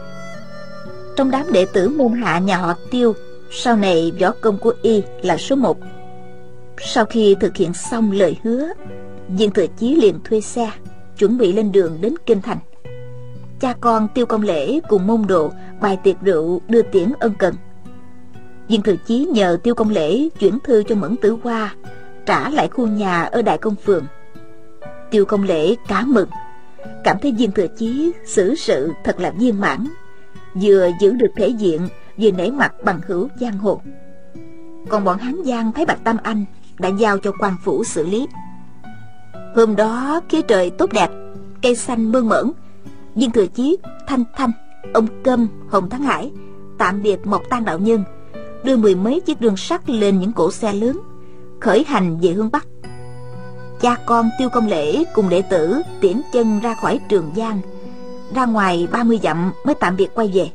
Trong đám đệ tử môn hạ nhà họ Tiêu, sau này võ công của y là số 1. Sau khi thực hiện xong lời hứa, Viên Thừa Chí liền thuê xe chuẩn bị lên đường đến Kinh Thành. Cha con Tiêu Công Lễ cùng môn đồ bày tiệc rượu đưa tiễn ân cần. Viên Thừa Chí nhờ Tiêu Công Lễ chuyển thư cho Mẫn Tử Hoa, trả lại khu nhà ở Đại Công Phường. Tiêu Công Lễ cá mừng, cảm thấy Viên Thừa Chí xử sự thật là viên mãn, vừa giữ được thể diện, vừa nể mặt bằng hữu giang hồ. Còn bọn Hán Giang phái Bạch Tam Anh đã giao cho quan phủ xử lý. Hôm đó khí trời tốt đẹp, cây xanh mơn mởn. Viên Thừa Chí, Thanh Thanh, ông Câm, Hồng Thắng Hải tạm biệt Mộc Tan đạo nhân, đưa 10 mấy chiếc đường sắt lên những cỗ xe lớn, khởi hành về hướng Bắc. Cha con Tiêu Công Lễ cùng đệ tử tiễn chân ra khỏi Trường Giang, ra ngoài 30 dặm mới tạm biệt quay về.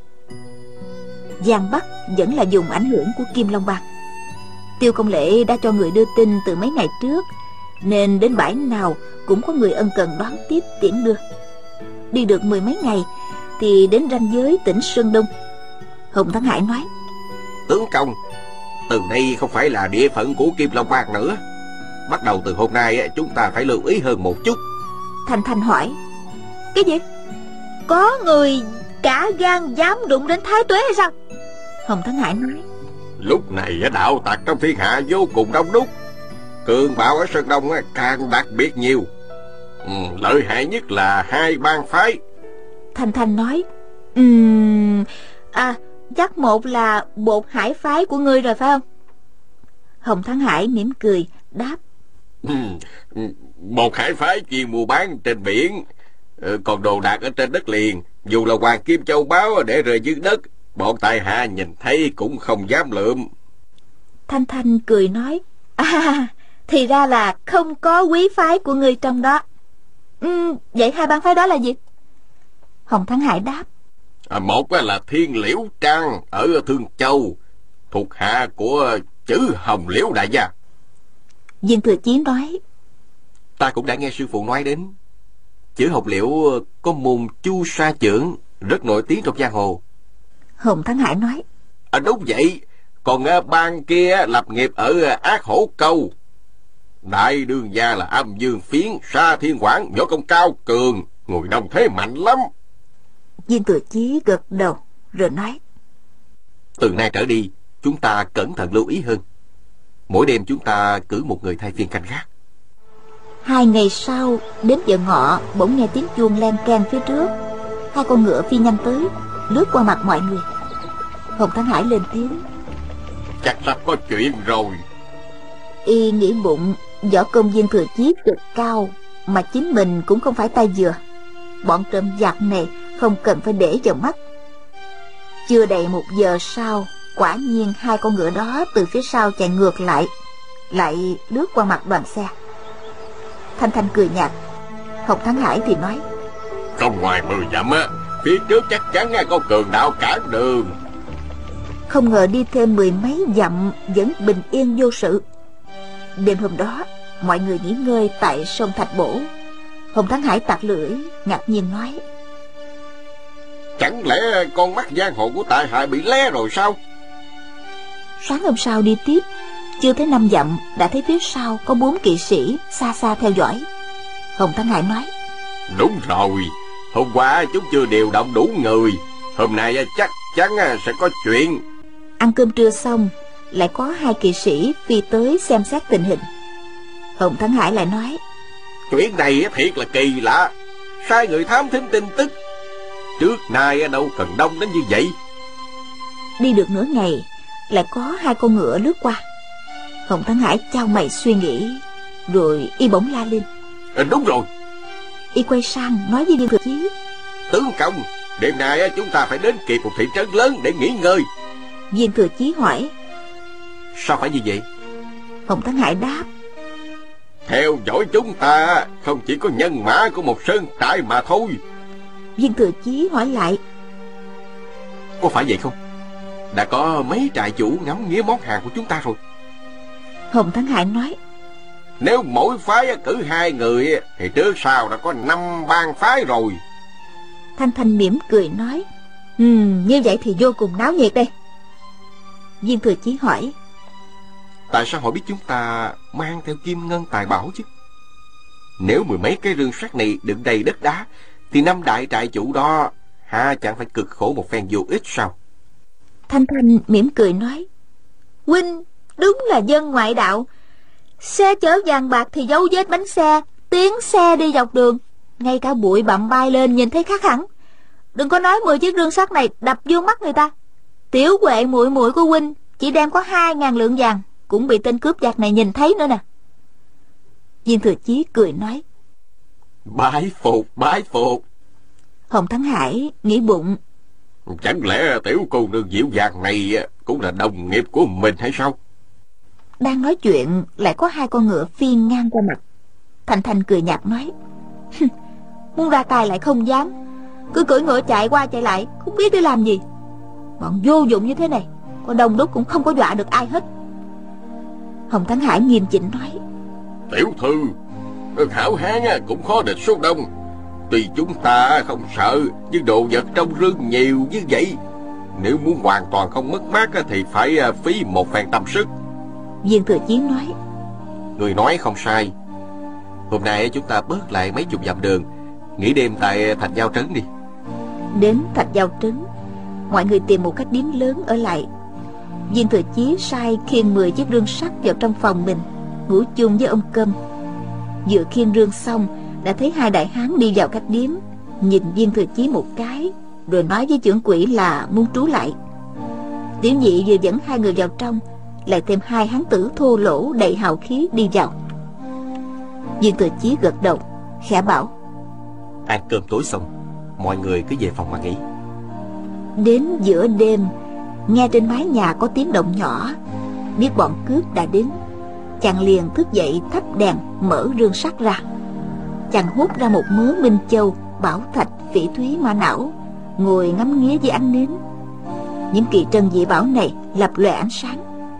Giang Bắc vẫn là vùng ảnh hưởng của Kim Long Bang. Tiêu Công Lễ đã cho người đưa tin từ mấy ngày trước, nên đến bãi nào cũng có người ân cần đón tiếp tiễn đưa. Đi được 10 mấy ngày thì đến ranh giới tỉnh Sơn Đông. Hồng Thắng Hải nói: tướng công, từ nay không phải là địa phận của Kim Long Bang nữa. Bắt đầu từ hôm nay chúng ta phải lưu ý hơn một chút. Thanh Thanh hỏi: cái gì? Có người cả gan dám đụng đến Thái Tuế hay sao? Hồng Thắng Hải nói: lúc này đạo tặc trong thiên hạ vô cùng đông đúc, cường bạo ở Sơn Đông càng đặc biệt nhiều. Lợi hại nhất là 2 bang phái. Thanh Thanh nói: chắc một là Bột Hải phái của ngươi rồi phải không? Hồng Thắng Hải mỉm cười đáp: Bột Hải phái chuyên mua bán trên biển, còn đồ đạc ở trên đất liền, dù là hoàng kim châu báu để rơi dưới đất, bọn tài hạ nhìn thấy cũng không dám lượm. Thanh Thanh cười nói: thì ra là không có quý phái của ngươi trong đó. Vậy 2 bang phái đó là gì? Hồng Thắng Hải đáp: một là Thiên Liễu Trang ở Thương Châu, thuộc hạ của chữ Hồng Liễu đại gia. Viên Thừa Chí nói: Ta cũng đã nghe sư phụ nói đến. Chữ Hồng Liễu có môn chu sa chưởng rất nổi tiếng trong giang hồ. Hồng Thắng Hải nói: Đúng vậy. Còn ban kia lập nghiệp ở Ác Hổ Câu. Đại đương gia là Âm Dương Phiến, Sa Thiên Quảng, võ công cao cường, người đông thế mạnh lắm. Viên Thừa Chí gật đầu rồi nói: Từ nay trở đi, chúng ta cẩn thận lưu ý hơn. Mỗi đêm chúng ta cử một người thay phiên canh gác. 2 ngày sau, đến giờ ngọ, bỗng nghe tiếng chuông len keng phía trước. 2 con ngựa phi nhanh tới, lướt qua mặt mọi người. Hồng Thắng Hải lên tiếng: Chắc sắp có chuyện rồi. Y nghĩ bụng, võ công Viên Thừa Chí cực cao, mà chính mình cũng không phải tay vừa. Bọn trộm giặc này không cần phải để vào mắt. Chưa đầy 1 giờ sau, quả nhiên 2 con ngựa đó từ phía sau chạy ngược lại lướt qua mặt đoàn xe. Thanh Thanh cười nhạt. Hồng Thắng Hải thì nói: Không ngoài 10 dặm á, phía trước chắc chắn có cường đạo cản đường. Không ngờ đi thêm 10 mấy dặm vẫn bình yên vô sự. Đêm hôm đó, mọi người nghỉ ngơi tại sông Thạch Bổ. Hồng Thắng Hải tặc lưỡi, ngạc nhiên nói: Chẳng lẽ con mắt giang hồ của tại hạ bị lé rồi sao? Sáng hôm sau đi tiếp, chưa tới 5 dặm đã thấy phía sau có 4 kỵ sĩ xa xa theo dõi. Hồng Thắng Hải nói: Đúng rồi, hôm qua chúng chưa điều động đủ người, hôm nay chắc chắn sẽ có chuyện. Ăn cơm trưa xong, lại có 2 kỵ sĩ phi tới xem xét tình hình. Hồng Thắng Hải lại nói: Chuyện này thiệt là kỳ lạ. Sai người thám thính tin tức, trước nay đâu cần đông đến như vậy. Đi được nửa ngày, lại có 2 con ngựa lướt qua. Hồng Thắng Hải chau mày suy nghĩ, rồi y bỗng la lên: Đúng rồi. Y quay sang nói với Viên Thừa Chí: Tướng công, đêm nay chúng ta phải đến kịp một thị trấn lớn để nghỉ ngơi. Viên Thừa Chí hỏi: Sao phải như vậy? Hồng Thắng Hải đáp: Theo dõi chúng ta không chỉ có nhân mã của một sơn trại mà thôi. Viên Thừa Chí hỏi lại: Có phải vậy không? Đã có mấy trại chủ ngắm nghía món hàng của chúng ta rồi. Hồng Thắng Hải nói: Nếu mỗi phái cử 2 người thì trước sau đã có 5 bang phái rồi. Thanh Thanh mỉm cười nói: Như vậy thì vô cùng náo nhiệt đây. Viên Thừa Chí hỏi: Tại sao họ biết chúng ta mang theo kim ngân tài bảo chứ? Nếu 10 mấy cái rương sắt này đựng đầy đất đá, thì 5 đại trại chủ đó chẳng phải cực khổ một phen vô ích sao? Thanh Thanh mỉm cười nói: Huynh đúng là dân ngoại đạo. Xe chở vàng bạc thì giấu vết bánh xe, tiếng xe đi dọc đường, ngay cả bụi bặm bay lên nhìn thấy khác hẳn. Đừng có nói 10 chiếc rương sắt này đập vô mắt người ta. Tiểu Huệ muội muội của huynh chỉ đem có 2.000 lượng vàng, cũng bị tên cướp giặc này nhìn thấy nữa nè. Viên Thừa Chí cười nói: Bái phục. Hồng Thắng Hải nghĩ bụng: Chẳng lẽ tiểu cô nương dịu dàng này cũng là đồng nghiệp của mình hay sao? Đang nói chuyện, lại có 2 con ngựa phi ngang qua mặt. Thanh Thanh cười nhạt nói: Muốn ra tay lại không dám, cứ cưỡi ngựa chạy qua chạy lại, không biết để làm gì. Bọn vô dụng như thế này, có đông đúc cũng không có dọa được ai hết. Hồng Thắng Hải nghiêm chỉnh nói: Tiểu thư, hảo hán cũng khó địch số đông. Tuy chúng ta không sợ, nhưng đồ vật trong rương nhiều như vậy, nếu muốn hoàn toàn không mất mát thì phải phí một phen tâm sức. Viên Thừa Chí nói: Người nói không sai. Hôm nay chúng ta bớt lại mấy chục dặm đường, nghỉ đêm tại Thạch Giao Trấn đi. Đến Thạch Giao Trấn, mọi người tìm một khách điếm lớn ở lại. Viên Thừa Chí sai khiêng 10 chiếc rương sắt vào trong phòng mình, ngủ chung với ông Câm. Vừa khiêng rương xong, đã thấy 2 đại hán đi vào khách điếm, nhìn Viên Thừa Chí một cái, rồi nói với trưởng quỹ là muốn trú lại. Tiểu nhị vừa dẫn 2 người vào trong, lại thêm 2 hán tử thô lỗ đầy hào khí đi vào. Viên Thừa Chí gật đầu, khẽ bảo: Ăn cơm tối xong, mọi người cứ về phòng mà nghỉ. Đến giữa đêm, nghe trên mái nhà có tiếng động nhỏ, biết bọn cướp đã đến. Chàng liền thức dậy thắp đèn, mở rương sắt ra. Chàng hút ra một mớ minh châu, bảo thạch, phỉ thúy, mã não, ngồi ngắm nghía dưới ánh nến. Những kỳ trân dị bảo này lập lòe ánh sáng,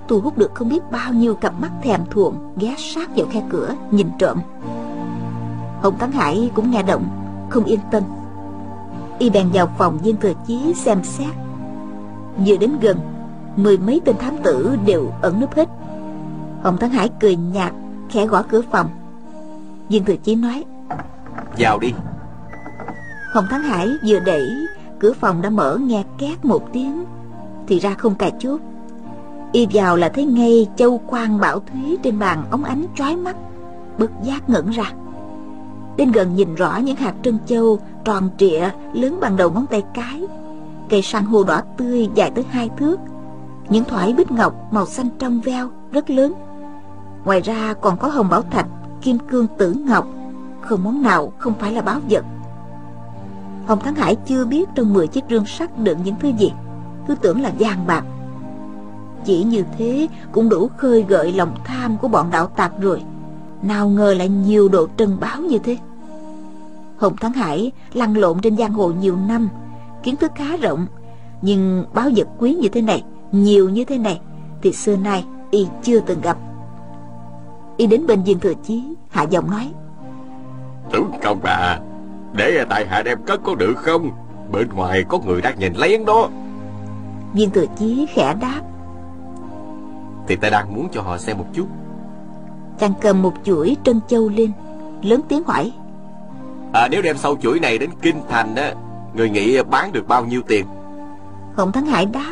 thu hút được không biết bao nhiêu cặp mắt thèm thuồng ghé sát vào khe cửa nhìn trộm. Hồng Thắng Hải cũng nghe động, không yên tâm. Y bèn vào phòng Viên Thừa Chí xem xét. Vừa đến gần, 10 mấy tên thám tử đều ẩn núp hết. Hồng Thắng Hải cười nhạt, khẽ gõ cửa phòng. Viên Thừa Chí nói: vào đi. Hồng Thắng Hải vừa đẩy, cửa phòng đã mở nghe két một tiếng. Thì ra không cài chốt. Y vào là thấy ngay châu quan bảo thúy trên bàn óng ánh chói mắt, bất giác ngẩn ra. Đến gần nhìn rõ những hạt trân châu tròn trịa lớn bằng đầu ngón tay cái, cây san hô đỏ tươi dài tới 2 thước, những thoải bích ngọc màu xanh trong veo rất lớn. Ngoài ra còn có hồng bảo thạch, kim cương tử ngọc, không món nào không phải là báu vật. Hồng Thắng Hải chưa biết trong 10 chiếc rương sắt đựng những thứ gì, cứ tưởng là vàng bạc. Chỉ như thế cũng đủ khơi gợi lòng tham của bọn đạo tặc rồi. Nào ngờ lại nhiều đồ trân báu như thế. Hồng Thắng Hải lăn lộn trên giang hồ nhiều năm, kiến thức khá rộng, nhưng báu vật quý như thế này, nhiều như thế này thì xưa nay y chưa từng gặp. Y đến bên Viên Thừa Chí, hạ giọng nói: Tướng công à, để tại hạ đem cất có được không? Bên ngoài có người đang nhìn lén đó. Viên Thừa Chí khẽ đáp: Thì ta đang muốn cho họ xem một chút. Chàng cầm một chuỗi trân châu lên, lớn tiếng hỏi: Nếu đem sâu chuỗi này đến kinh thành á, người nghĩ bán được bao nhiêu tiền? Hồng Thắng Hải đáp: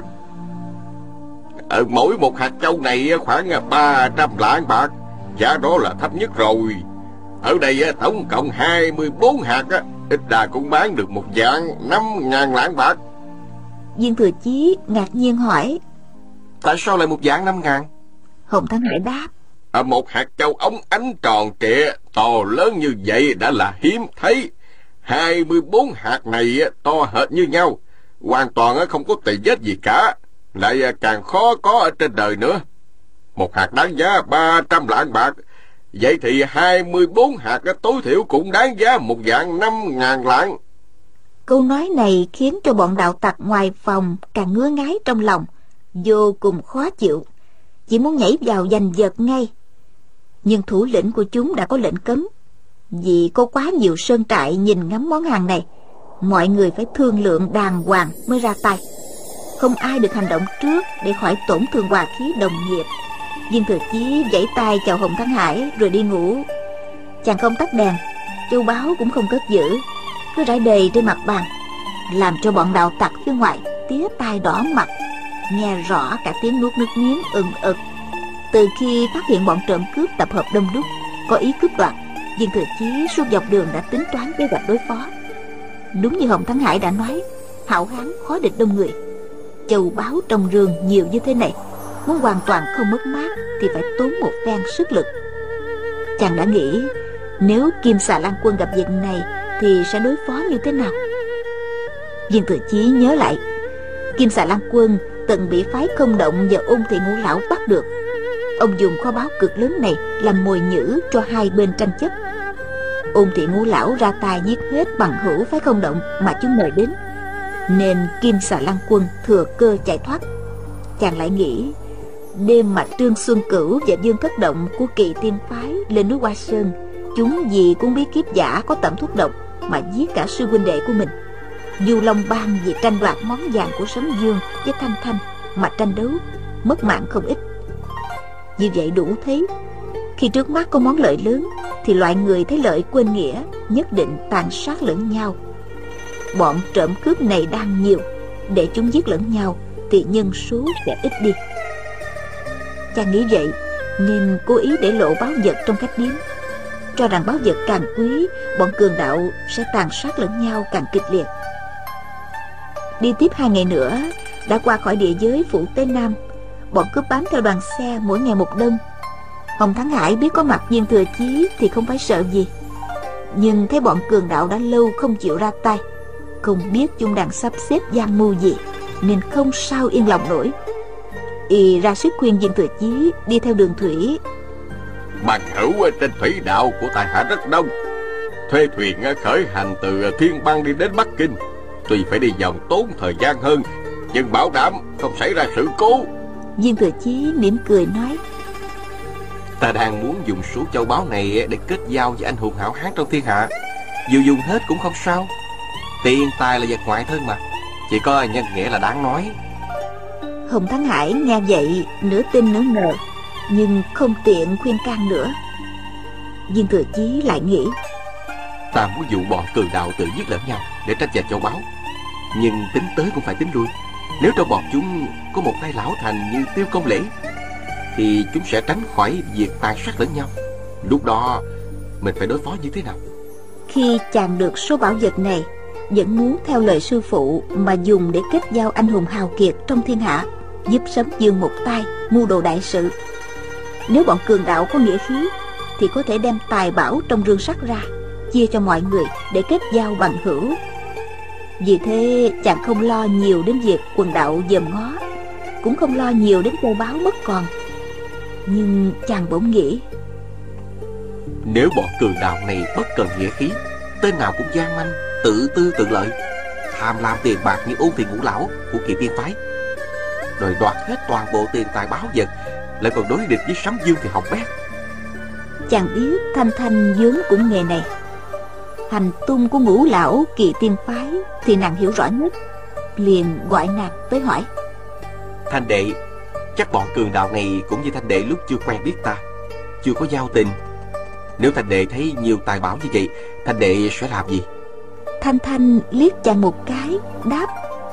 Mỗi một hạt châu này khoảng 300 lạng bạc. Giá đó là thấp nhất rồi. Ở đây tổng cộng 24 hạt, ít ra cũng bán được 1.500.000 lạng bạc. Viên Thừa Chí ngạc nhiên hỏi: Tại sao lại 1.500.000? Hồng Thắng Hải đáp: Một hạt châu óng ánh tròn trịa to lớn như vậy đã là hiếm thấy. 24 hạt này to hệt như nhau, hoàn toàn không có tì vết gì cả, lại càng khó có ở trên đời nữa. Một hạt đáng giá 300 lạng bạc, vậy thì 24 hạt tối thiểu cũng đáng giá 1.500.000 lạng. Câu nói này khiến cho bọn đạo tặc ngoài phòng càng ngứa ngáy trong lòng, vô cùng khó chịu, chỉ muốn nhảy vào giành giật ngay. Nhưng thủ lĩnh của chúng đã có lệnh cấm. Vì có quá nhiều sơn trại nhìn ngắm món hàng này, mọi người phải thương lượng đàng hoàng mới ra tay. Không ai được hành động trước để khỏi tổn thương hòa khí đồng nghiệp. Viên Thừa Chí vẫy tay chào Hồng Thắng Hải rồi đi ngủ. Chàng không tắt đèn, châu báu cũng không cất giữ, cứ rải đầy trên mặt bàn, làm cho bọn đạo tặc phía ngoài tía tai đỏ mặt, nghe rõ cả tiếng nuốt nước miếng ừng ực. Từ khi phát hiện bọn trộm cướp tập hợp đông đúc, có ý cướp đoạt, Viên Thừa Chí suốt dọc đường đã tính toán kế hoạch đối phó. Đúng như Hồng Thắng Hải đã nói, hảo hán khó địch đông người. Châu báu trong rừng nhiều như thế này, muốn hoàn toàn không mất mát thì phải tốn một phen sức lực. Chàng đã nghĩ nếu Kim Xà Lan Quân gặp việc này thì sẽ đối phó như thế nào. Viên Thừa Chí nhớ lại, Kim Xà Lan Quân từng bị phái Không Động và Ôn Thị Ngũ Lão bắt được. Ông dùng kho báu cực lớn này làm mồi nhử cho hai bên tranh chấp. Ôn Thị Ngũ Lão ra tay giết hết bằng hữu phái Không Động mà chúng mời đến, nên Kim Xà Lan Quân thừa cơ chạy thoát. Chàng lại nghĩ, đêm mà Trương Xuân Cửu và Dương Thất Động của Kỳ Tiên phái lên núi Hoa Sơn, chúng vì cũng biết kiếp giả có tẩm thuốc độc mà giết cả sư huynh đệ của mình. Du Long Bang vì tranh đoạt món vàng của Sấm Dương với Thanh Thanh mà tranh đấu, mất mạng không ít. Như vậy đủ thấy, khi trước mắt có món lợi lớn thì loại người thấy lợi quên nghĩa nhất định tàn sát lẫn nhau. Bọn trộm cướp này đang nhiều, để chúng giết lẫn nhau thì nhân số sẽ ít đi. Chàng nghĩ vậy nên cố ý để lộ báu vật trong khách điếm, cho rằng báu vật càng quý, bọn cường đạo sẽ tàn sát lẫn nhau càng kịch liệt. Đi tiếp 2 ngày nữa đã qua khỏi địa giới phủ Tế Nam. Bọn cướp bám theo đoàn xe mỗi ngày một đông. Hồng Thắng Hải biết có mặt Viên Thừa Chí thì không phải sợ gì, nhưng thấy bọn cường đạo đã lâu không chịu ra tay, không biết chúng đang sắp xếp gian mưu gì, nên không sao yên lòng nổi. Y ra sức khuyên Viên Thừa Chí đi theo đường thủy. Bằng hữu trên thủy đạo của tại hạ rất đông. Thuê thuyền khởi hành từ Thiên Bang đi đến Bắc Kinh, tuy phải đi vòng tốn thời gian hơn, nhưng bảo đảm không xảy ra sự cố. Viên Thừa Chí mỉm cười nói: Ta đang muốn dùng số châu báu này để kết giao với anh hùng hảo hán trong thiên hạ. Dù dùng hết cũng không sao. Tiền tài là vật ngoại thân mà, chỉ có nhân nghĩa là đáng nói. Hồng Thắng Hải nghe vậy nửa tin nửa ngờ, nhưng không tiện khuyên can nữa. Viên Thừa Chí lại nghĩ: Ta muốn dụ bọn cường đạo tự giết lẫn nhau để tranh giành châu báu, nhưng tính tới cũng phải tính lui. Nếu trong bọn chúng có một tay lão thành như Tiêu Công Lễ, thì chúng sẽ tránh khỏi việc tàn sát lẫn nhau. Lúc đó mình phải đối phó như thế nào? Khi chàng được số bảo vật này, vẫn muốn theo lời sư phụ mà dùng để kết giao anh hùng hào kiệt trong thiên hạ, giúp Sấm Dương một tay mưu đồ đại sự. Nếu bọn cường đạo có nghĩa khí, thì có thể đem tài bảo trong rương sắt ra chia cho mọi người để kết giao bằng hữu. Vì thế chàng không lo nhiều đến việc quần đạo dòm ngó, cũng không lo nhiều đến châu báu mất còn. Nhưng chàng bỗng nghĩ: nếu bọn cường đạo này bất cần nghĩa khí, tên nào cũng gian manh, tự tư tự lợi, tham lam tiền bạc như Ôn Thị Ngũ Lão của Kỳ Tiên phái, rồi đoạt hết toàn bộ tiền tài báo vật, lại còn đối địch với Sấm Dương thì hỏng bét. Chàng biết Thanh Thanh vốn cũng nghề này. Hành tung của Ngũ Lão Kỳ Tiên phái thì nàng hiểu rõ nhất, liền gọi nàng tới hỏi: Thanh đệ, chắc bọn cường đạo này cũng như Thanh đệ lúc chưa quen biết ta, chưa có giao tình. Nếu Thanh đệ thấy nhiều tài bảo như vậy, Thanh đệ sẽ làm gì? Thanh Thanh liếc chàng một cái, đáp: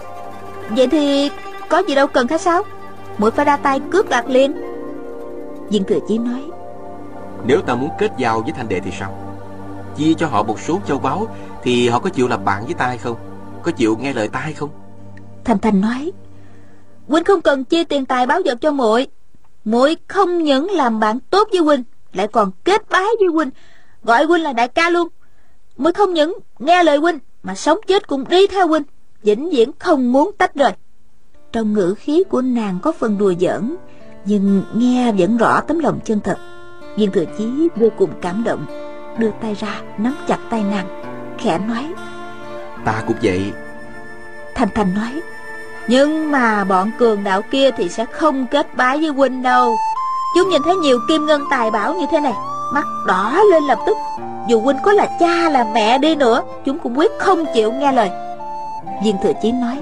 vậy thì có gì đâu cần khách sáo, muội phải ra tay cướp đoạt liền. Viên Thừa Chí nói: nếu ta muốn kết giao với Thanh đệ thì sao? Chia cho họ một số châu báu thì họ có chịu làm bạn với ta hay không? Có chịu nghe lời ta hay không? Thanh Thanh nói: huynh không cần chia tiền tài báo vật cho muội. Muội không những làm bạn tốt với huynh, lại còn kết bái với huynh, gọi huynh là đại ca luôn. Muội không những nghe lời huynh, mà sống chết cũng đi theo huynh, vĩnh viễn không muốn tách rời. Trong ngữ khí của nàng có phần đùa giỡn, nhưng nghe vẫn rõ tấm lòng chân thật. Viên Thừa Chí vô cùng cảm động, đưa tay ra nắm chặt tay nàng, khẽ nói: ta cũng vậy. Thanh Thanh nói: nhưng mà bọn cường đạo kia thì sẽ không kết bái với huynh đâu. Chúng nhìn thấy nhiều kim ngân tài bảo như thế này, mắt đỏ lên lập tức. Dù huynh có là cha là mẹ đi nữa, chúng cũng quyết không chịu nghe lời. Viên Thừa Chí nói: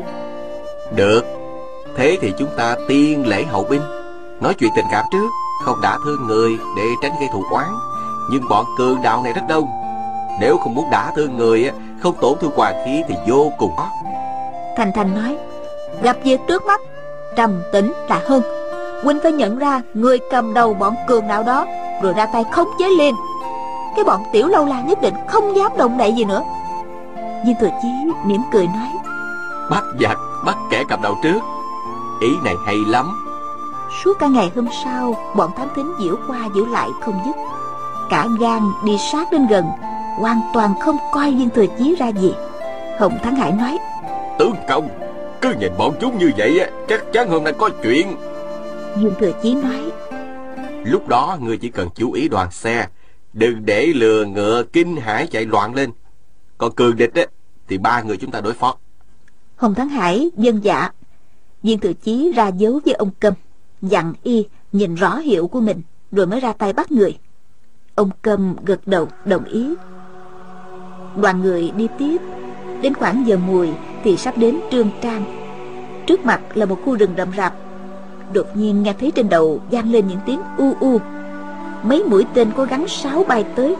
được, thế thì chúng ta tiên lễ hậu binh, nói chuyện tình cảm trước, không đả thương người để tránh gây thù oán. Nhưng bọn cường đạo này rất đông, nếu không muốn đả thương người, không tổn thương hoàng khí thì vô cùng khó. Thanh Thanh nói: gặp việc trước mắt, trầm tĩnh là hơn. Huynh phải nhận ra người cầm đầu bọn cường đạo đó, rồi ra tay khống chế liền. Cái bọn tiểu lâu la nhất định không dám động đậy gì nữa. Viên Thừa Chí mỉm cười nói: bắt giặc bắt kẻ cầm đầu trước, ý này hay lắm. Suốt cả ngày hôm sau, bọn thám thính giễu qua giễu lại không dứt, cả gan đi sát đến gần, hoàn toàn không coi Viên Thừa Chí ra gì. Hồng Thắng Hải nói: tướng công, cứ nhìn bọn chúng như vậy, chắc chắn hôm nay có chuyện. Viên Thừa Chí nói: lúc đó ngươi chỉ cần chú ý đoàn xe, đừng để lừa ngựa kinh hãi chạy loạn lên. Còn cường địch thì ba người chúng ta đối phó. Hồng Thắng Hải vâng dạ. Viên Thừa Chí ra dấu với ông Câm, dặn y nhìn rõ hiệu của mình, rồi mới ra tay bắt người. Ông Câm gật đầu đồng ý. Đoàn người đi tiếp, đến khoảng giờ mùi thì sắp đến Trương Trang. Trước mặt là một khu rừng rậm rạp. Đột nhiên nghe thấy trên đầu vang lên những tiếng u u. Mấy mũi tên có gắn sáo bay tới.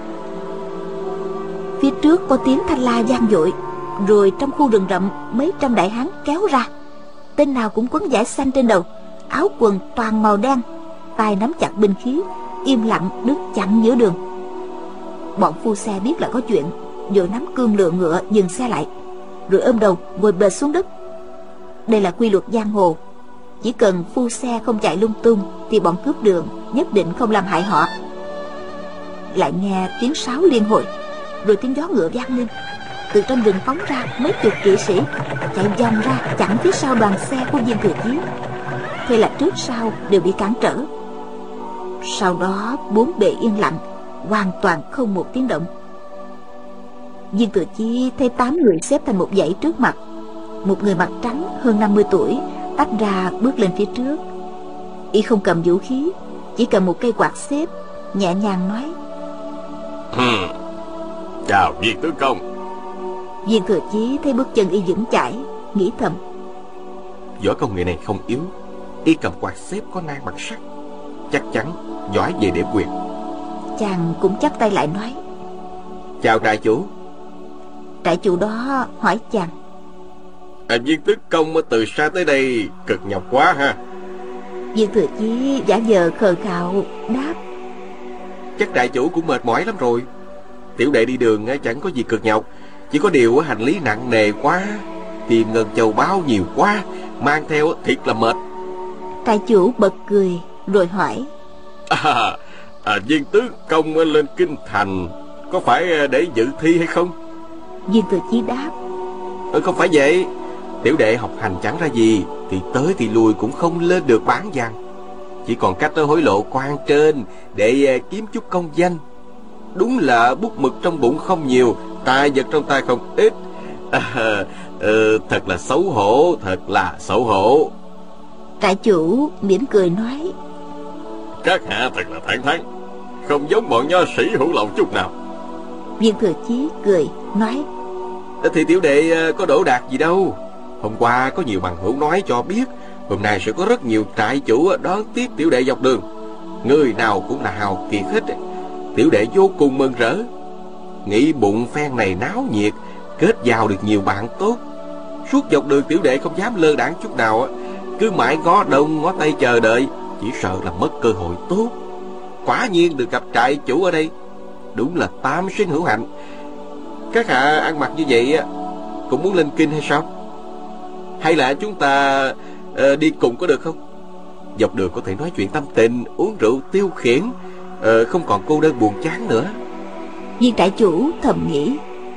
Phía trước có tiếng thanh la vang dội. Rồi trong khu rừng rậm, mấy trăm đại hán kéo ra. Tên nào cũng quấn vải xanh trên đầu, áo quần toàn màu đen, tay nắm chặt binh khí, im lặng đứng chặn giữa đường. Bọn phu xe biết là có chuyện, vội nắm cương lựa ngựa dừng xe lại, rồi ôm đầu ngồi bệt xuống đất. Đây là quy luật giang hồ, chỉ cần phu xe không chạy lung tung thì bọn cướp đường nhất định không làm hại họ. Lại nghe tiếng sáo liên hồi, rồi tiếng gió ngựa vang lên. Từ trong rừng phóng ra mấy chục kỵ sĩ, chạy vòng ra chặn phía sau đoàn xe của Viên Thừa Chí. Thế là trước sau đều bị cản trở. Sau đó bốn bề yên lặng, hoàn toàn không một tiếng động. Viên Thừa Chí thấy 8 người xếp thành một dãy trước mặt. Một người mặt trắng hơn 50 tuổi tách ra bước lên phía trước. Y không cầm vũ khí, chỉ cầm một cây quạt xếp, nhẹ nhàng nói: Chào Viên tướng công. Viên Thừa Chí thấy bước chân Y vững chãi, nghĩ thầm: Võ công người này không yếu. Y cầm quạt xếp có nang bằng sắt, chắc chắn giỏi về điểm quyền. Chàng cũng chắp tay lại nói: Chào trại chủ. Trại chủ đó hỏi chàng: Viên tướng công từ xa tới đây cực nhọc quá ha. Viên Thừa Chí giả vờ khờ khạo đáp: Chắc trại chủ cũng mệt mỏi lắm rồi. Tiểu đệ đi đường chẳng có gì cực nhọc, chỉ có điều hành lý nặng nề quá, tiền ngân châu báu nhiều quá, mang theo thiệt là mệt. Trại chủ bật cười rồi hỏi: Viên tướng công lên kinh thành có phải để dự thi hay không? Viên Thừa Chí đáp: Không phải vậy. Tiểu đệ học hành chẳng ra gì, thì tới thì lui cũng không lên được bán văn. Chỉ còn cách hối lộ quan trên để kiếm chút công danh. Đúng là bút mực trong bụng không nhiều, tài vật trong tay không ít. Thật là xấu hổ, thật là xấu hổ. Trại chủ mỉm cười nói: Các hạ thật là thẳng thắn, không giống bọn nho sĩ hữu lậu chút nào. Viên Thừa Chí cười nói: Thì tiểu đệ có đổ đạt gì đâu. Hôm qua có nhiều bằng hữu nói cho biết hôm nay sẽ có rất nhiều trại chủ đón tiếp tiểu đệ dọc đường. Người nào cũng là hào kiệt hết. Tiểu đệ vô cùng mừng rỡ, nghĩ bụng phen này náo nhiệt, kết giao được nhiều bạn tốt. Suốt dọc đường tiểu đệ không dám lơ đãng chút nào, cứ mãi ngó đông ngó tây chờ đợi, chỉ sợ là mất cơ hội tốt. Quả nhiên được gặp trại chủ ở đây, đúng là tam sinh hữu hạnh. Các hạ ăn mặc như vậy cũng muốn lên kinh hay sao? Hay là chúng ta đi cùng có được không? Dọc đường có thể nói chuyện tâm tình, uống rượu tiêu khiển, không còn cô đơn buồn chán nữa. Viên trại chủ thầm nghĩ: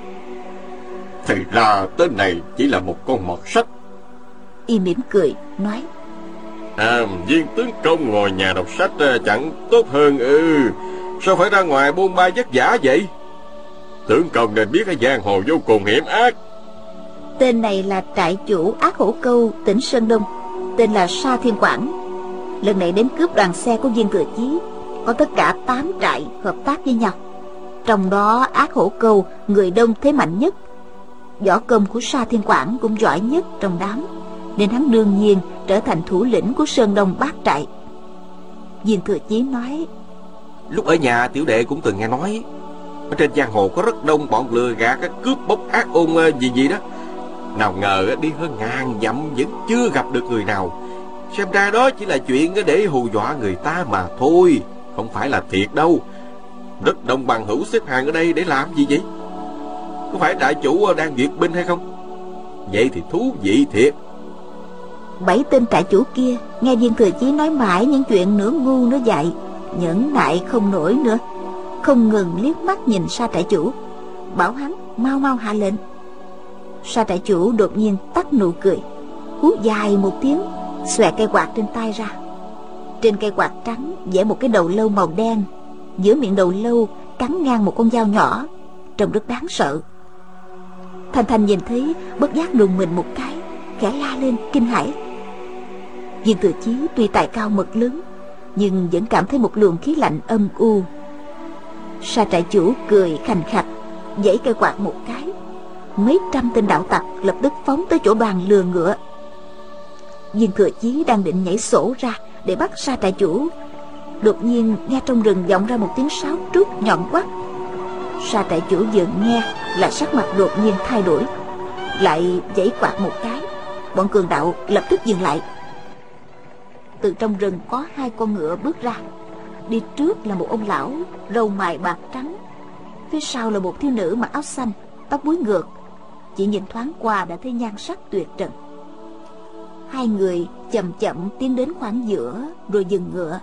Thì ra tên này chỉ là một con mọt sách. Y mỉm cười nói: Viên tướng công ngồi nhà đọc sách chẳng tốt hơn sao phải ra ngoài bôn ba vất vả vậy? Tướng công nên biết cái giang hồ vô cùng hiểm ác. Tên này là trại chủ Ác Hổ Câu, tỉnh Sơn Đông, tên là Sa Thiên Quảng. Lần này đến cướp đoàn xe của Viên Thừa Chí. Có tất cả 8 trại hợp tác với nhau, trong đó Ác Hổ Câu người đông thế mạnh nhất. Võ công của Sa Thiên Quảng cũng giỏi nhất trong đám, nên hắn đương nhiên trở thành thủ lĩnh của Sơn Đông 8 trại. Viên Thừa Chí nói: Lúc ở nhà tiểu đệ cũng từng nghe nói ở trên giang hồ có rất đông bọn lừa gạt, cướp bóc ác ôn gì đó. Nào ngờ đi hơn 1000 dặm vẫn chưa gặp được người nào. Xem ra đó chỉ là chuyện để hù dọa người ta mà thôi, không phải là thiệt đâu. Rất đông bằng hữu xếp hàng ở đây để làm gì vậy? Có phải trại chủ đang duyệt binh hay không? Vậy thì thú vị thiệt. 7 tên trại chủ kia nghe Viên Thừa Chí nói mãi những chuyện nửa ngu nửa dại, nhẫn nại không nổi nữa, không ngừng liếc mắt nhìn Sa trại chủ, bảo hắn mau mau hạ lệnh. Sa trại chủ đột nhiên tắt nụ cười, hú dài một tiếng, xòe cây quạt trên tay ra. Trên cây quạt trắng vẽ một cái đầu lâu màu đen, giữa miệng đầu lâu cắn ngang một con dao nhỏ, trông rất đáng sợ. Thanh Thanh nhìn thấy bất giác đùng mình một cái, khẽ la lên kinh hãi. Viên Thừa Chí tuy tài cao mật lớn, nhưng vẫn cảm thấy một luồng khí lạnh âm u. Sa trại chủ cười khành khạch, giãy cây quạt một cái, mấy trăm tên đạo tặc lập tức phóng tới chỗ đoàn lừa ngựa. Viên Thừa Chí đang định nhảy sổ ra để bắt Sa trại chủ, đột nhiên nghe trong rừng vọng ra một tiếng sáo trúc nhọn quắt. Sa trại chủ vừa nghe là sắc mặt đột nhiên thay đổi, lại giãy quạt một cái, bọn cường đạo lập tức dừng lại. Từ trong rừng có 2 con ngựa bước ra, đi trước là một ông lão râu mài bạc trắng, phía sau là một thiếu nữ mặc áo xanh, tóc búi ngược, chỉ nhìn thoáng qua đã thấy nhan sắc tuyệt trần. 2 người chậm chậm tiến đến khoảng giữa rồi dừng ngựa.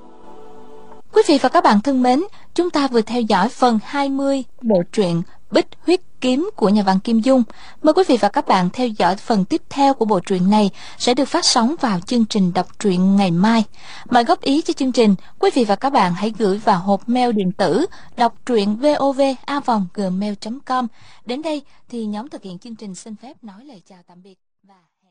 Quý vị và các bạn thân mến, chúng ta vừa theo dõi phần 20 bộ truyện Bích Huyết Kiếm của nhà văn Kim Dung. Mời quý vị và các bạn theo dõi phần tiếp theo của bộ truyện này sẽ được phát sóng vào chương trình đọc truyện ngày mai. Mọi góp ý cho chương trình, quý vị và các bạn hãy gửi vào hộp mail điện tử đọc truyện vov@gmail.com. Đến đây thì nhóm thực hiện chương trình xin phép nói lời chào tạm biệt và